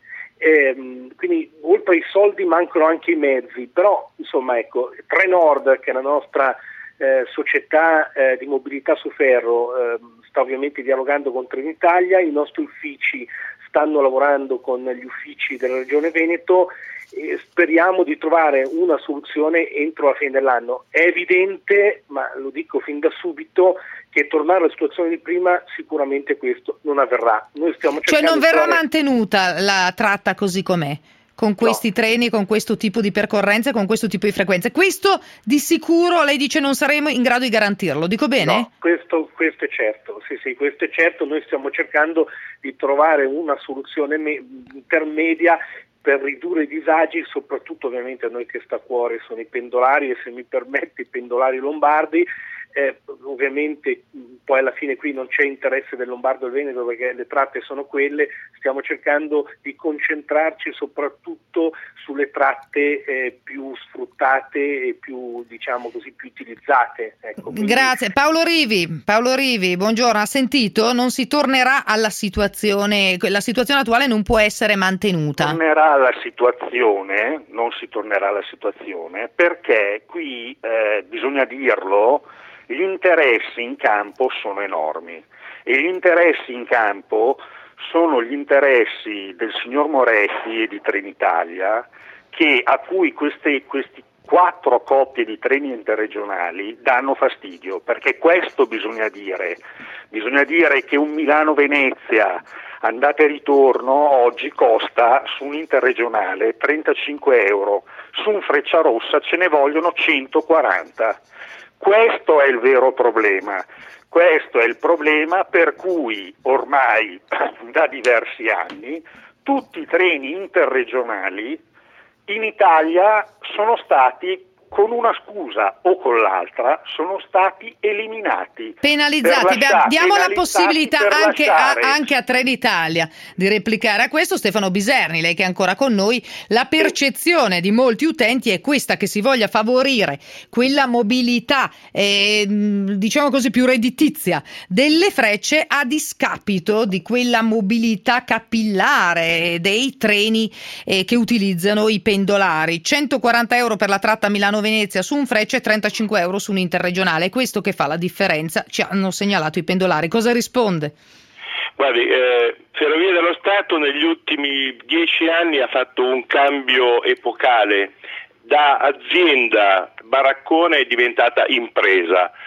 ehm, quindi oltre ai soldi mancano anche i mezzi, però insomma ecco, Trenord, che è la nostra Eh, società eh, di mobilità su ferro, eh, sta ovviamente dialogando con Trenitalia, i nostri uffici stanno lavorando con gli uffici della Regione Veneto e speriamo di trovare una soluzione entro la fine dell'anno. È evidente, ma lo dico fin da subito, che tornare alla situazione di prima sicuramente questo non avverrà. Noi stiamo cercando cioè non verrà trovare... mantenuta la tratta così com'è? Con questi no. treni, con questo tipo di percorrenze, con questo tipo di frequenze. Questo di sicuro lei dice non saremo in grado di garantirlo, dico bene? No, questo, questo è certo, sì sì, questo è certo, noi stiamo cercando di trovare una soluzione me- intermedia per ridurre i disagi, soprattutto ovviamente a noi che sta a cuore sono i pendolari e se mi permette i pendolari lombardi. Eh, ovviamente poi alla fine qui non c'è interesse del Lombardo e del Veneto perché le tratte sono quelle, stiamo cercando di concentrarci soprattutto sulle tratte eh, più sfruttate e più diciamo così più utilizzate. Ecco, quindi... Grazie. Paolo Rivi, Paolo Rivi, buongiorno, ha sentito? Non si tornerà alla situazione, la situazione attuale non può essere mantenuta. Tornerà alla situazione, non si tornerà alla situazione perché qui eh, bisogna dirlo, gli interessi in campo sono enormi e gli interessi in campo sono gli interessi del signor Moretti e di Trenitalia che, a cui queste, questi quattro coppie di treni interregionali danno fastidio, perché questo bisogna dire, bisogna dire che un Milano-Venezia andata e ritorno oggi costa su un interregionale trentacinque euro, su un Frecciarossa ce ne vogliono centoquaranta. Questo è il vero problema, questo è il problema per cui ormai da diversi anni tutti i treni interregionali in Italia sono stati, con una scusa o con l'altra, sono stati eliminati. Penalizzati. Lasciare, Diamo penalizzati la possibilità anche a, lasciare. anche a Trenitalia di replicare a questo. Stefano Biserni, lei che è ancora con noi, la percezione di molti utenti è questa, che si voglia favorire quella mobilità, eh, diciamo così, più redditizia delle Frecce a discapito di quella mobilità capillare dei treni eh, che utilizzano i pendolari. centoquaranta euro per la tratta Milano-Venezia su un Freccia e trentacinque euro su un interregionale. È questo che fa la differenza, ci hanno segnalato i pendolari. Cosa risponde? Guardi, eh, Ferrovie dello Stato negli ultimi dieci anni ha fatto un cambio epocale, da azienda baraccone è diventata impresa.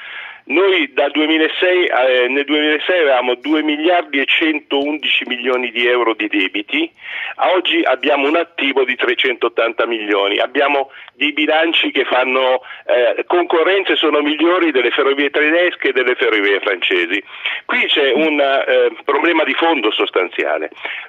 Noi dal duemilasei, eh, nel duemilasei avevamo due miliardi e centoundici milioni di euro di debiti, a oggi abbiamo un attivo di trecentottanta milioni, abbiamo dei bilanci che fanno eh, concorrenze, sono migliori delle ferrovie tedesche e delle ferrovie francesi. Qui c'è un eh, problema di fondo sostanziale.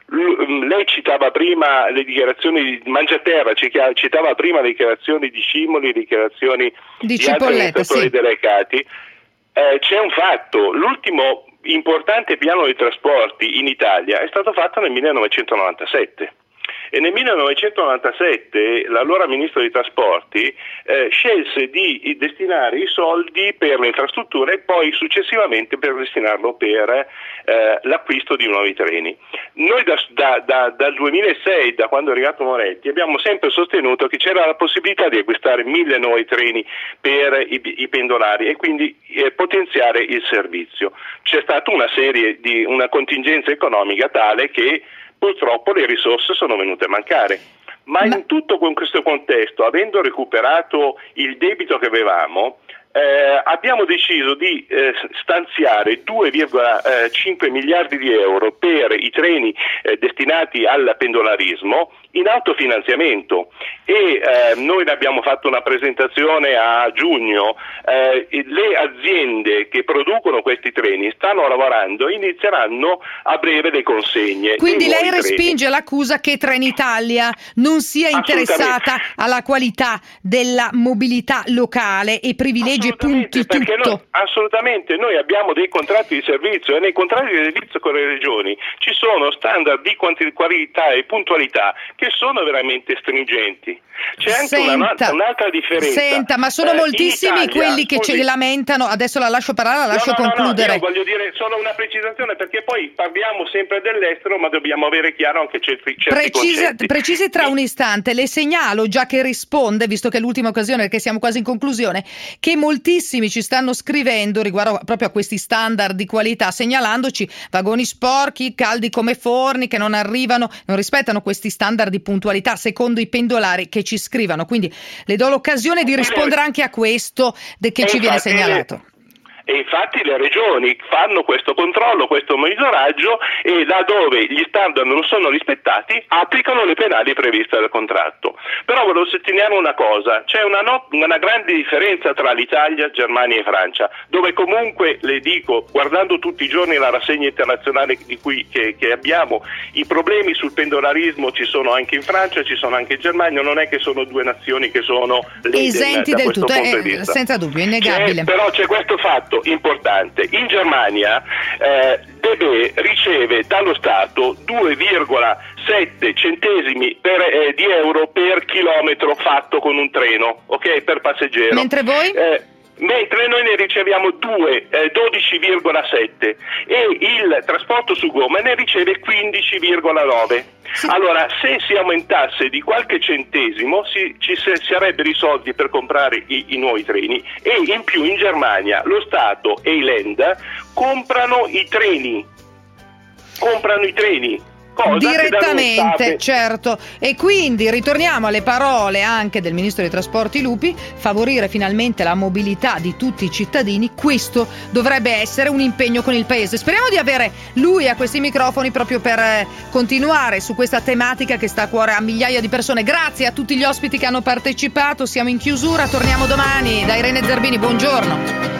L- lei citava prima le dichiarazioni di Mangiaterra, citava prima le dichiarazioni di Cimoli, le dichiarazioni di, di altri amministratori sì. delegati. Eh, c'è un fatto, l'ultimo importante piano dei trasporti in Italia è stato fatto nel millenovecentonovantasette e nel millenovecentonovantasette l'allora ministro dei trasporti eh, scelse di destinare i soldi per le infrastrutture e poi successivamente per destinarlo per eh, l'acquisto di nuovi treni. Noi da, da, da, dal duemilasei, da quando è arrivato Moretti, abbiamo sempre sostenuto che c'era la possibilità di acquistare mille nuovi treni per i, i pendolari e quindi eh, potenziare il servizio. C'è stata una serie di una contingenza economica tale che purtroppo le risorse sono venute a mancare, ma in tutto questo contesto, avendo recuperato il debito che avevamo, eh, abbiamo deciso di eh, stanziare due virgola cinque miliardi di euro per i treni eh, destinati al pendolarismo in autofinanziamento e eh, noi ne abbiamo fatto una presentazione a giugno. Eh, le aziende che producono questi treni stanno lavorando e inizieranno a breve le consegne. Quindi lei respinge treni. l'accusa che Trenitalia non sia interessata alla qualità della mobilità locale e privilegi punti perché tutto. Noi, assolutamente, noi abbiamo dei contratti di servizio e nei contratti di servizio con le regioni ci sono standard di qualità e puntualità che sono veramente stringenti. C'è anche Senta, una, un'altra differenza. Senta, ma sono eh, moltissimi Italia, quelli che scusi, ci lamentano. Adesso la lascio parlare, la lascio no, no, concludere. No, no, io voglio dire solo una precisazione perché poi parliamo sempre dell'estero, ma dobbiamo avere chiaro anche certi, certi Precisa, concetti. Precisi tra un istante, le segnalo già che risponde, visto che è l'ultima occasione perché siamo quasi in conclusione, che moltissimi ci stanno scrivendo riguardo proprio a questi standard di qualità, segnalandoci vagoni sporchi, caldi come forni, che non arrivano, non rispettano questi standard di puntualità secondo i pendolari che ci scrivano. Quindi le do l'occasione di rispondere anche a questo de che e ci viene infatti, segnalato. E infatti le regioni fanno questo controllo, questo monitoraggio e laddove gli standard non sono rispettati applicano le penali previste dal contratto. Però volevo sottolineare una cosa, c'è una, no, una grande differenza tra l'Italia, Germania e Francia, dove comunque, le dico, guardando tutti i giorni la rassegna internazionale di cui, che, che abbiamo, i problemi sul pendolarismo ci sono anche in Francia, ci sono anche in Germania, non è che sono due nazioni che sono esenti da del questo tutto, punto eh, di vista. senza dubbio, innegabile. C'è, però c'è questo fatto importante, in Germania eh, deve riceve dallo Stato due virgola sette centesimi per, eh, di euro per chilometro fatto con un treno, ok, per passeggero. Mentre voi? Eh, mentre noi ne riceviamo due, eh, dodici virgola sette e il trasporto su gomma ne riceve quindici virgola nove. Sì. Allora, se si aumentasse di qualche centesimo si, ci si sarebbero i soldi per comprare i, i nuovi treni e in più in Germania lo Stato e i Länder comprano i treni, comprano i treni. Cosa Direttamente, certo. E quindi ritorniamo alle parole anche del ministro dei trasporti Lupi: favorire finalmente la mobilità di tutti i cittadini, questo dovrebbe essere un impegno con il paese. Speriamo di avere lui a questi microfoni proprio per eh, continuare su questa tematica che sta a cuore a migliaia di persone. Grazie a tutti gli ospiti che hanno partecipato, siamo in chiusura, torniamo domani da Irene Zerbini, buongiorno.